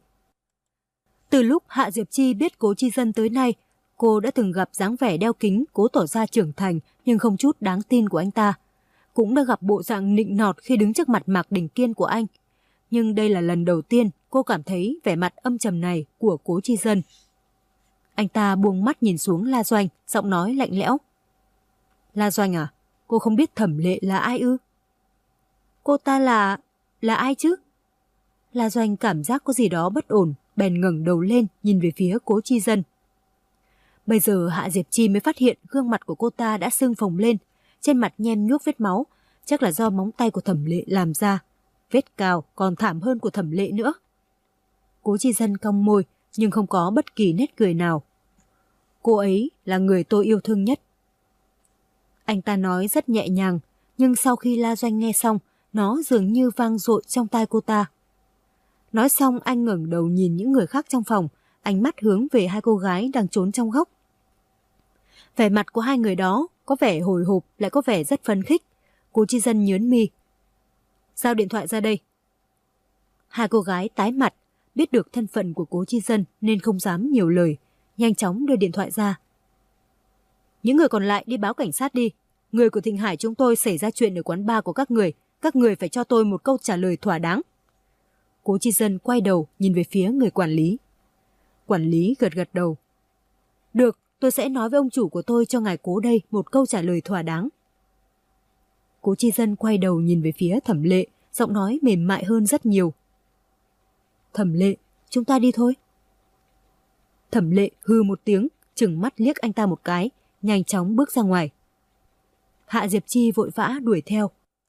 Từ lúc Hạ Diệp Chi biết Cố Chi Dân tới nay, cô đã từng gặp dáng vẻ đeo kính cố tỏ ra trưởng thành nhưng không chút đáng tin của anh ta. Cũng đã gặp bộ dạng nịnh nọt khi đứng trước mặt Mạc Đình Kiên của anh. Nhưng đây là lần đầu tiên cô cảm thấy vẻ mặt âm trầm này của Cố Chi Dân. Anh ta buông mắt nhìn xuống La Doanh, giọng nói lạnh lẽo. La Doanh à, cô không biết Thẩm Lệ là ai ư? Cô ta là ai chứ? La Doanh cảm giác có gì đó bất ổn, bèn ngẩng đầu lên nhìn về phía Cố Chi Dân. Bây giờ Hạ Diệp Chi mới phát hiện gương mặt của cô ta đã sưng phồng lên, trên mặt nhem nhuốc vết máu, chắc là do móng tay của Thẩm Lệ làm ra. Vết cào còn thảm hơn của Thẩm Lệ nữa. Cố Chi Dân cong môi nhưng không có bất kỳ nét cười nào. Cô ấy là người tôi yêu thương nhất. Anh ta nói rất nhẹ nhàng, nhưng sau khi La Doanh nghe xong, nó dường như vang dội trong tai cô ta. Nói xong anh ngẩng đầu nhìn những người khác trong phòng, ánh mắt hướng về hai cô gái đang trốn trong góc. Vẻ mặt của hai người đó có vẻ hồi hộp lại có vẻ rất phấn khích. Cố Chi Dân nhớn mi. Giao điện thoại ra đây. Hai cô gái tái mặt, biết được thân phận của Cố Chi Dân nên không dám nhiều lời, nhanh chóng đưa điện thoại ra. Những người còn lại đi báo cảnh sát đi. Người của Thịnh Hải chúng tôi xảy ra chuyện ở quán bar của các người phải cho tôi một câu trả lời thỏa đáng. Cố Chi Dân quay đầu nhìn về phía người quản lý. Quản lý gật gật đầu. Được, tôi sẽ nói với ông chủ của tôi cho ngài Cố đây một câu trả lời thỏa đáng. Cố Chi Dân quay đầu nhìn về phía Thẩm Lệ, giọng nói mềm mại hơn rất nhiều. Thẩm Lệ, chúng ta đi thôi. Thẩm Lệ hừ một tiếng, trừng mắt liếc anh ta một cái, nhanh chóng bước ra ngoài. Hạ Diệp Chi vội vã đuổi theo.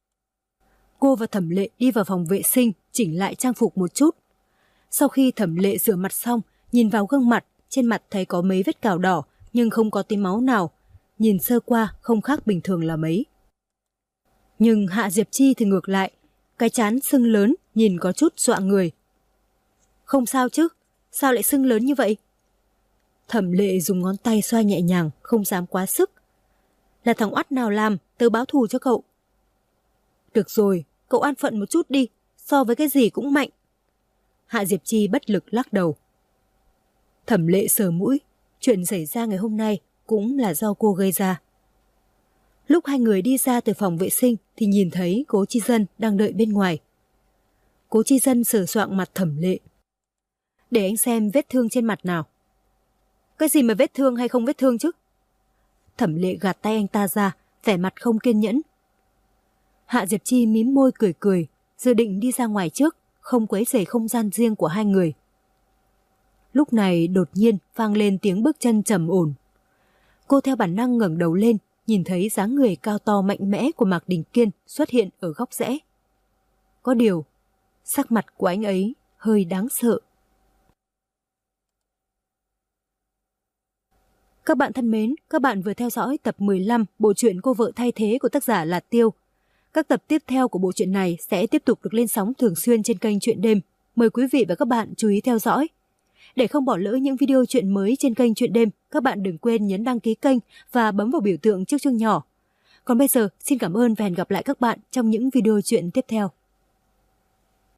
Cô và Thẩm Lệ đi vào phòng vệ sinh, chỉnh lại trang phục một chút. Sau khi Thẩm Lệ rửa mặt xong, nhìn vào gương mặt, trên mặt thấy có mấy vết cào đỏ, nhưng không có tí máu nào. Nhìn sơ qua không khác bình thường là mấy. Nhưng Hạ Diệp Chi thì ngược lại, cái trán sưng lớn, nhìn có chút dọa người. Không sao chứ, sao lại sưng lớn như vậy? Thẩm Lệ dùng ngón tay xoa nhẹ nhàng, không dám quá sức. Là thằng oắt nào làm, tớ báo thù cho cậu. Được rồi, cậu an phận một chút đi, so với cái gì cũng mạnh. Hạ Diệp Chi bất lực lắc đầu. Thẩm Lệ sờ mũi, chuyện xảy ra ngày hôm nay cũng là do cô gây ra. Lúc hai người đi ra từ phòng vệ sinh thì nhìn thấy Cố Chi Dân đang đợi bên ngoài. Cố Chi Dân sờ soạng mặt Thẩm Lệ. Để anh xem vết thương trên mặt nào. Cái gì mà vết thương hay không vết thương chứ? Thẩm Lệ gạt tay anh ta ra, vẻ mặt không kiên nhẫn. Hạ Diệp Chi mím môi cười cười, dự định đi ra ngoài trước, không quấy rầy không gian riêng của hai người. Lúc này đột nhiên vang lên tiếng bước chân trầm ổn. Cô theo bản năng ngẩng đầu lên, nhìn thấy dáng người cao to mạnh mẽ của Mạc Đình Kiên xuất hiện ở góc rẽ. Có điều, sắc mặt của anh ấy hơi đáng sợ. Các bạn thân mến, các bạn vừa theo dõi tập 15 bộ truyện Cô vợ thay thế của tác giả Lạt Tiêu. Các tập tiếp theo của bộ truyện này sẽ tiếp tục được lên sóng thường xuyên trên kênh Truyện Đêm. Mời quý vị và các bạn chú ý theo dõi. Để không bỏ lỡ những video chuyện mới trên kênh Chuyện Đêm, các bạn đừng quên nhấn đăng ký kênh và bấm vào biểu tượng chiếc chuông nhỏ. Còn bây giờ, xin cảm ơn và hẹn gặp lại các bạn trong những video chuyện tiếp theo.